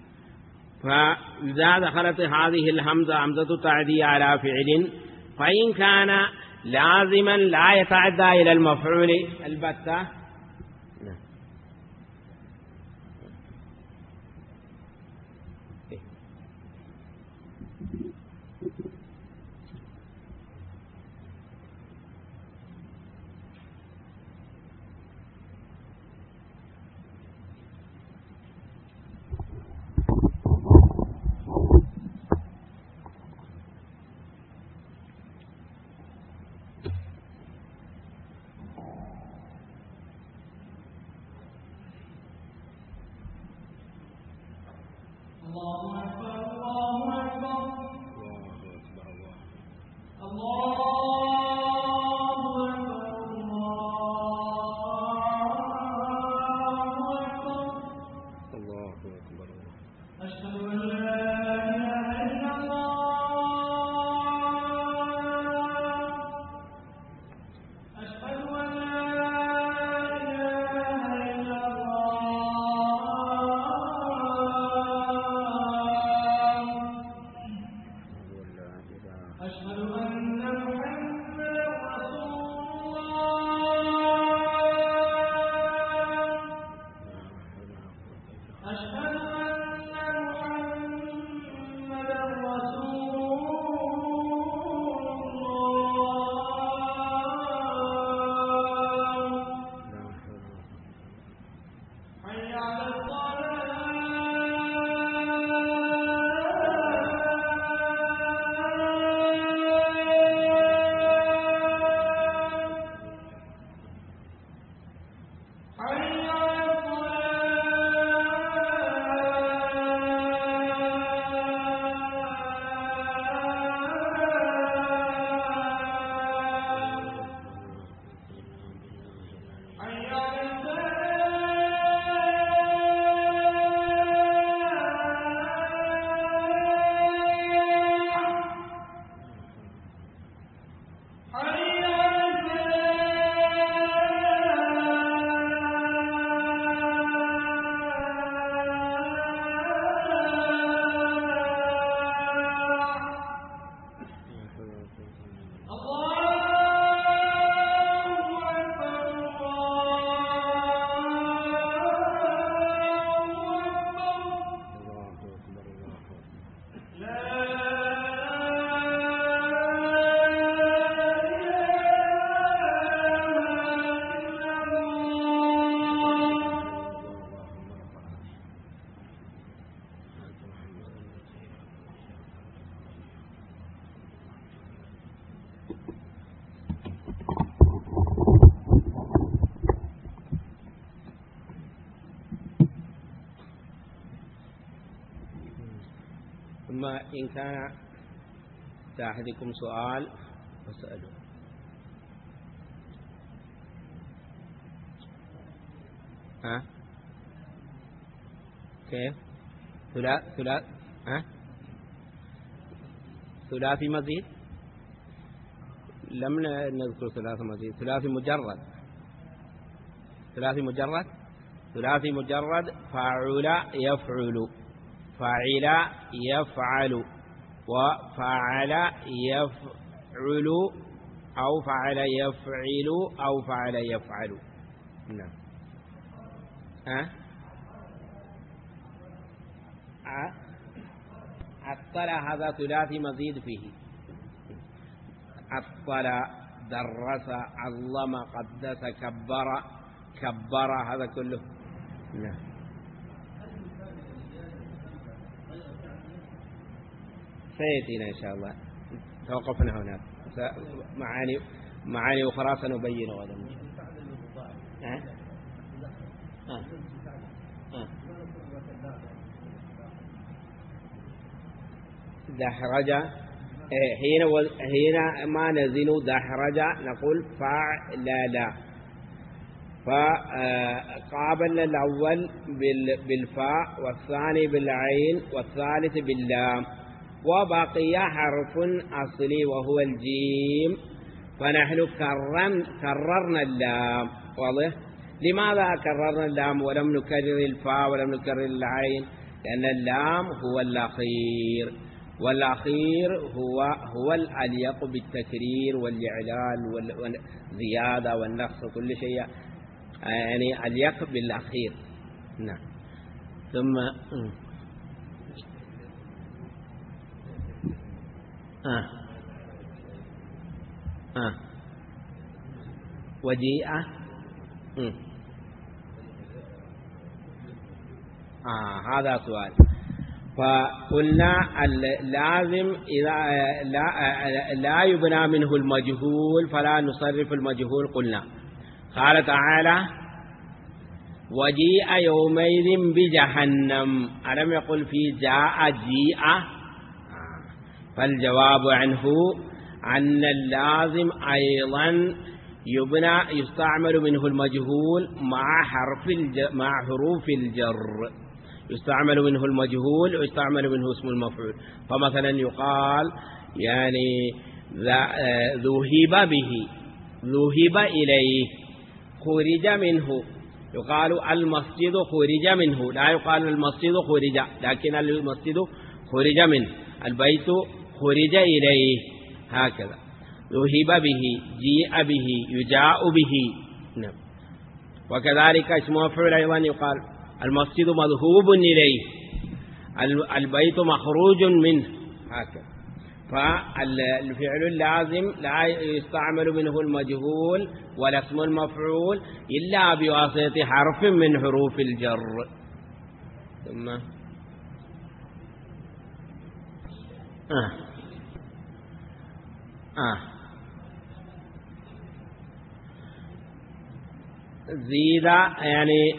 فإذا دخلت هذه الهمزة همزة تعدية على فعل، فإن كان لازما لا يتعدى إلى المفعول البتة، ثم إن كان لأحدكم سؤال فاسألوا. كيف ثلاثي مزيد؟ لم نذكر ثلاثي مزيد. ثلاثي مجرد فاعل يفعل، فاعل يفعل، وفعل يفعل، أو فعل يفعل، أو فعل يفعل. نعم. عطل هذا ثلاثي مزيد فيه. عطل، درس، علم، قدس، كبر هذا كله. نعم. سيأتينا إن شاء الله. توقفنا هناك. معاني أخرى سنبين غدا. دحرج، هنا ما نزل دحرج نقول فعل. فقابلنا الأول بالفاء، والثاني بالعين، والثالث باللام، وبقي حرف أصلي وهو الجيم، فنحن كررنا اللام. واضح؟ لماذا كررنا اللام ولم نكرر الفاء ولم نكرر العين؟ لأن اللام هو الأخير، والأخير هو الأليق بالتكرير والإعلال والزيادة والنقص وكل شيء، يعني أليق بالأخير. نعم. ثم وجيء. هذا سؤال. فقلنا اللازم إذا لا يبنى منه المجهول فلا نصرف المجهول. قلنا قال تعالى وجيء يومئذ بجهنم، ألم يقل في جاء جيء؟ فالجواب عنه أن اللازم أيضا يستعمل منه المجهول مع حروف الجر. يستعمل منه المجهول ويستعمل منه اسم المفعول. فمثلا يقال يعني ذهب به، ذهب إليه، خرج منه. يقال المسجد خرج منه، لا يقال المسجد خرج، لكن المسجد خرج منه، البيت خرج إليه، هكذا. ذهب به، جيء به، يجاء به. نعم. وكذلك اسم مفعول أيضا يقال المسجد مذهوب إليه، البيت مخروج منه، هكذا. فالفعل اللازم لا يستعمل منه المجهول ولا اسم المفعول إلا بواسطة حرف من حروف الجر. ثم زيد، يعني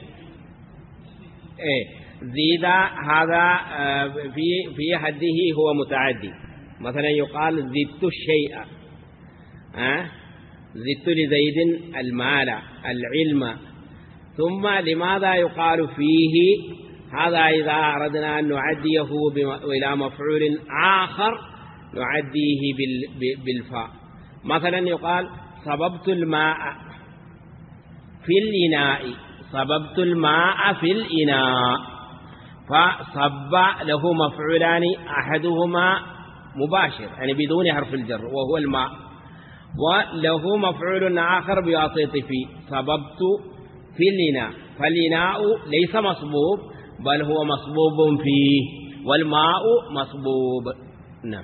زيد هذا في حده هو متعدي. مثلا يقال زدت الشيء، زدت لزيد المال العلم. ثم لماذا يقال فيه؟ هذا إذا أردنا أن نعديه إلى مفعول آخر نعديه بالفاء. مثلا يقال صببت الماء في الإناء، صببت الماء في الإناء، فصب له مفعولان أحدهما مباشر يعني بدون حرف الجر وهو الماء، وله مفعول آخر بواسطة في، صببت في الإناء، فالإناء ليس مصبوب بل هو مصبوب فيه، والماء مصبوب. نعم.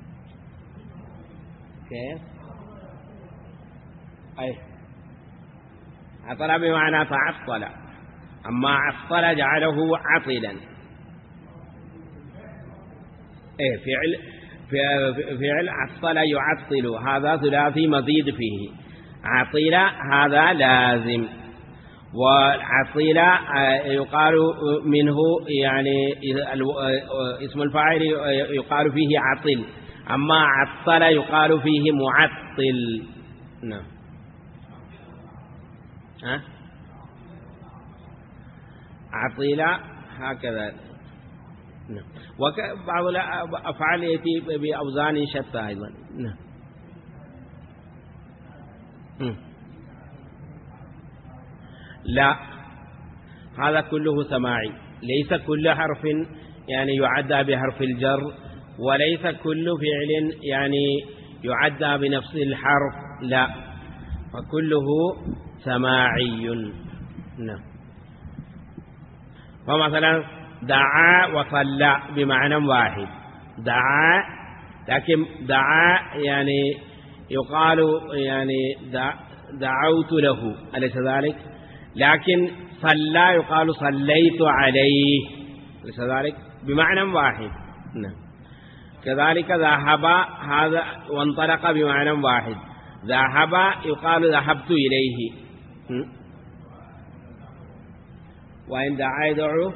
كيف؟ أي عطل بمعنى تعطل، أما عطل جعله عطلا. فعل عطل يعطل هذا ثلاثي مزيد فيه، عطل هذا لازم، والعطل يقال منه يعني اسم الفاعل يقال فيه عطل، أما عطل يقال فيه معطل. نعم. عطل هكذا. نعم. وبعض الأفعال يأتي بأوزان شتى أيضا. نعم. لا، هذا كله سماعي، ليس كل حرف يعني يعدى بحرف الجر، وليس كل فعل يعني يعدى بنفس الحرف، لا، فكله سماعي. نعم. فمثلا دعا وصلى بمعنى واحد، دعا، لكن دعا يعني يقال يعني دعوت له، أليس ذلك؟ لكن صلى يقال صليت عليه، أليس ذلك؟ بمعنى واحد. نعم. كذلك ذهب هذا وانطلق بمعنى واحد، ذهب يقال ذهبت إليه، وإن دعا يدعو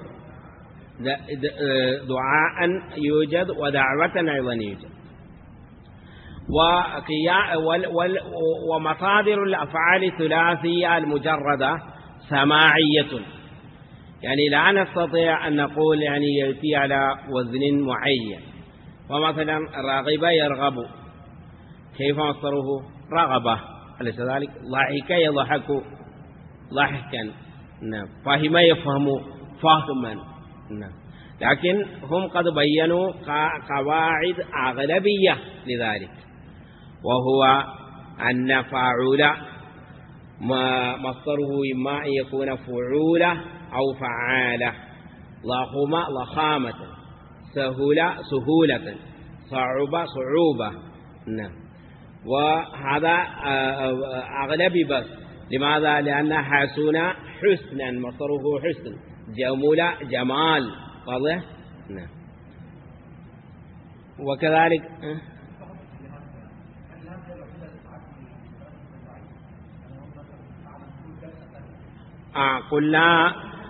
دعاء يوجد ودعوة أيضا يوجد. ومصادر الأفعال الثلاثية المجردة سماعية، يعني لا نستطيع أن نقول يعني يأتي على وزن معين. ومثلا رغب يرغب، كيف مصدره؟ رغبة، أليس ذلك؟ ضحك يضحك ضحكا. نعم. فهم يفهم فهما. نعم. لكن هم قد بينوا قواعد أغلبية لذلك، وهو أن فاعل مصدره إما أن يكون فعولة أو فعالة، ضخم ضخامة، سهولة سهولة، صعوبة صعوبة. نعم. وهذا أغلبي بس. لماذا؟ لأن حسن حسنا مصدره حسن، جمول جمال، واضح؟ نعم. وكذلك قلنا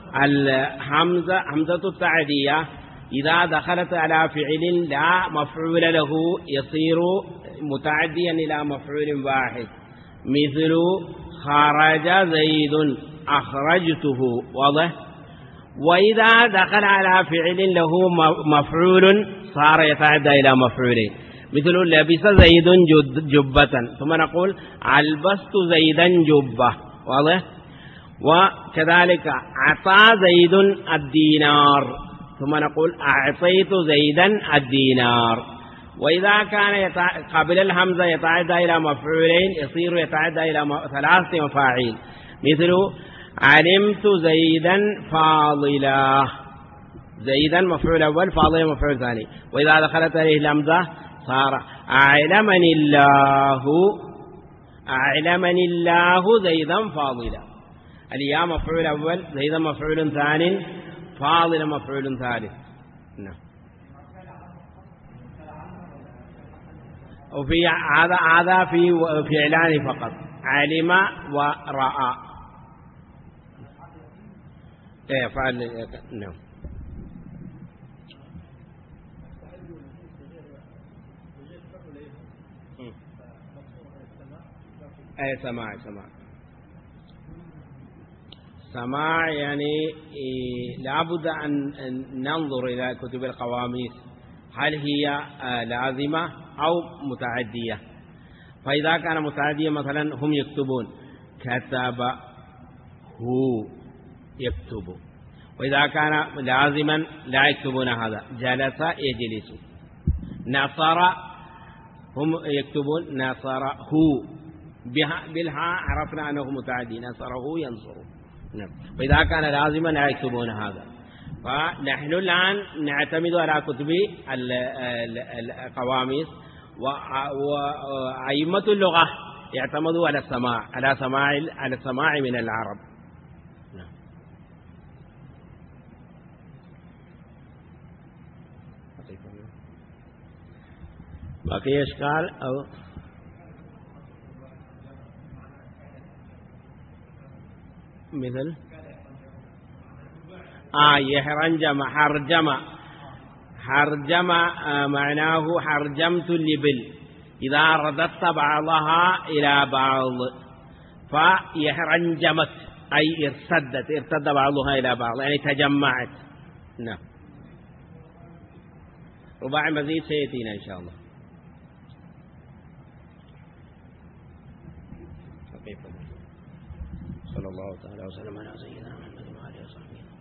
همزة التعدية إذا دخلت على فعل لا مفعول له يصير متعديا إلى مفعول واحد، مثل خرج زيد أخرجته، واضح؟ وإذا دخل على فعل له مفعول صار يتعدى إلى مفعولين، مثل لبس زيد جبة، ثم نقول ألبست زيدا جبة، واضح؟ وكذلك أعطى زيد الدينار، ثم نقول أعطيت زيدا الدينار. وإذا كان قبل الهمزة يتعدى إلى مفعولين يصير يتعدى إلى ثلاثة مفاعيل، مثل علمت زيدا فاضلا، زيدا مفعول أول، فاضلا مفعول ثاني. وإذا دخلت عليه الهمزة صار أعلمني الله زيدا فاضلا، الياء مفعول أول، زيدا مفعول ثاني، فاضلا مفعول ثالث. نعم. وفي هذا في فعلان فقط، علم ورأى. فعل. نعم. أي سماع يعني لابد أن ننظر إلى كتب القواميس هل هي لازمة أو متعدية. فإذا كان متعدية مثلا هم يكتبون كتب هو يكتب، وإذا كان لازما لا يكتبون هذا جلس يجلس. نصر هم يكتبون نصر هو بالها عرفنا أنه متعدي نصره ينصر. وإذا كان لازما لا يكتبون هذا. فنحن الآن نعتمد على كتب القواميس، وأئمة اللغة يعتمدوا على السماع على السماع من العرب. باقي إشكال أو مثل يحرنجم حرجم معناه حرجمت الإبل إذا رددت بعضها إلى بعض، فيحرنجمت أي ارتد بعضها إلى بعض يعني تجمعت. نعم. رباعي مزيد سيأتينا إن شاء الله. صلى الله تعالى وسلم على سيدنا محمد وعلى آله وصحبه.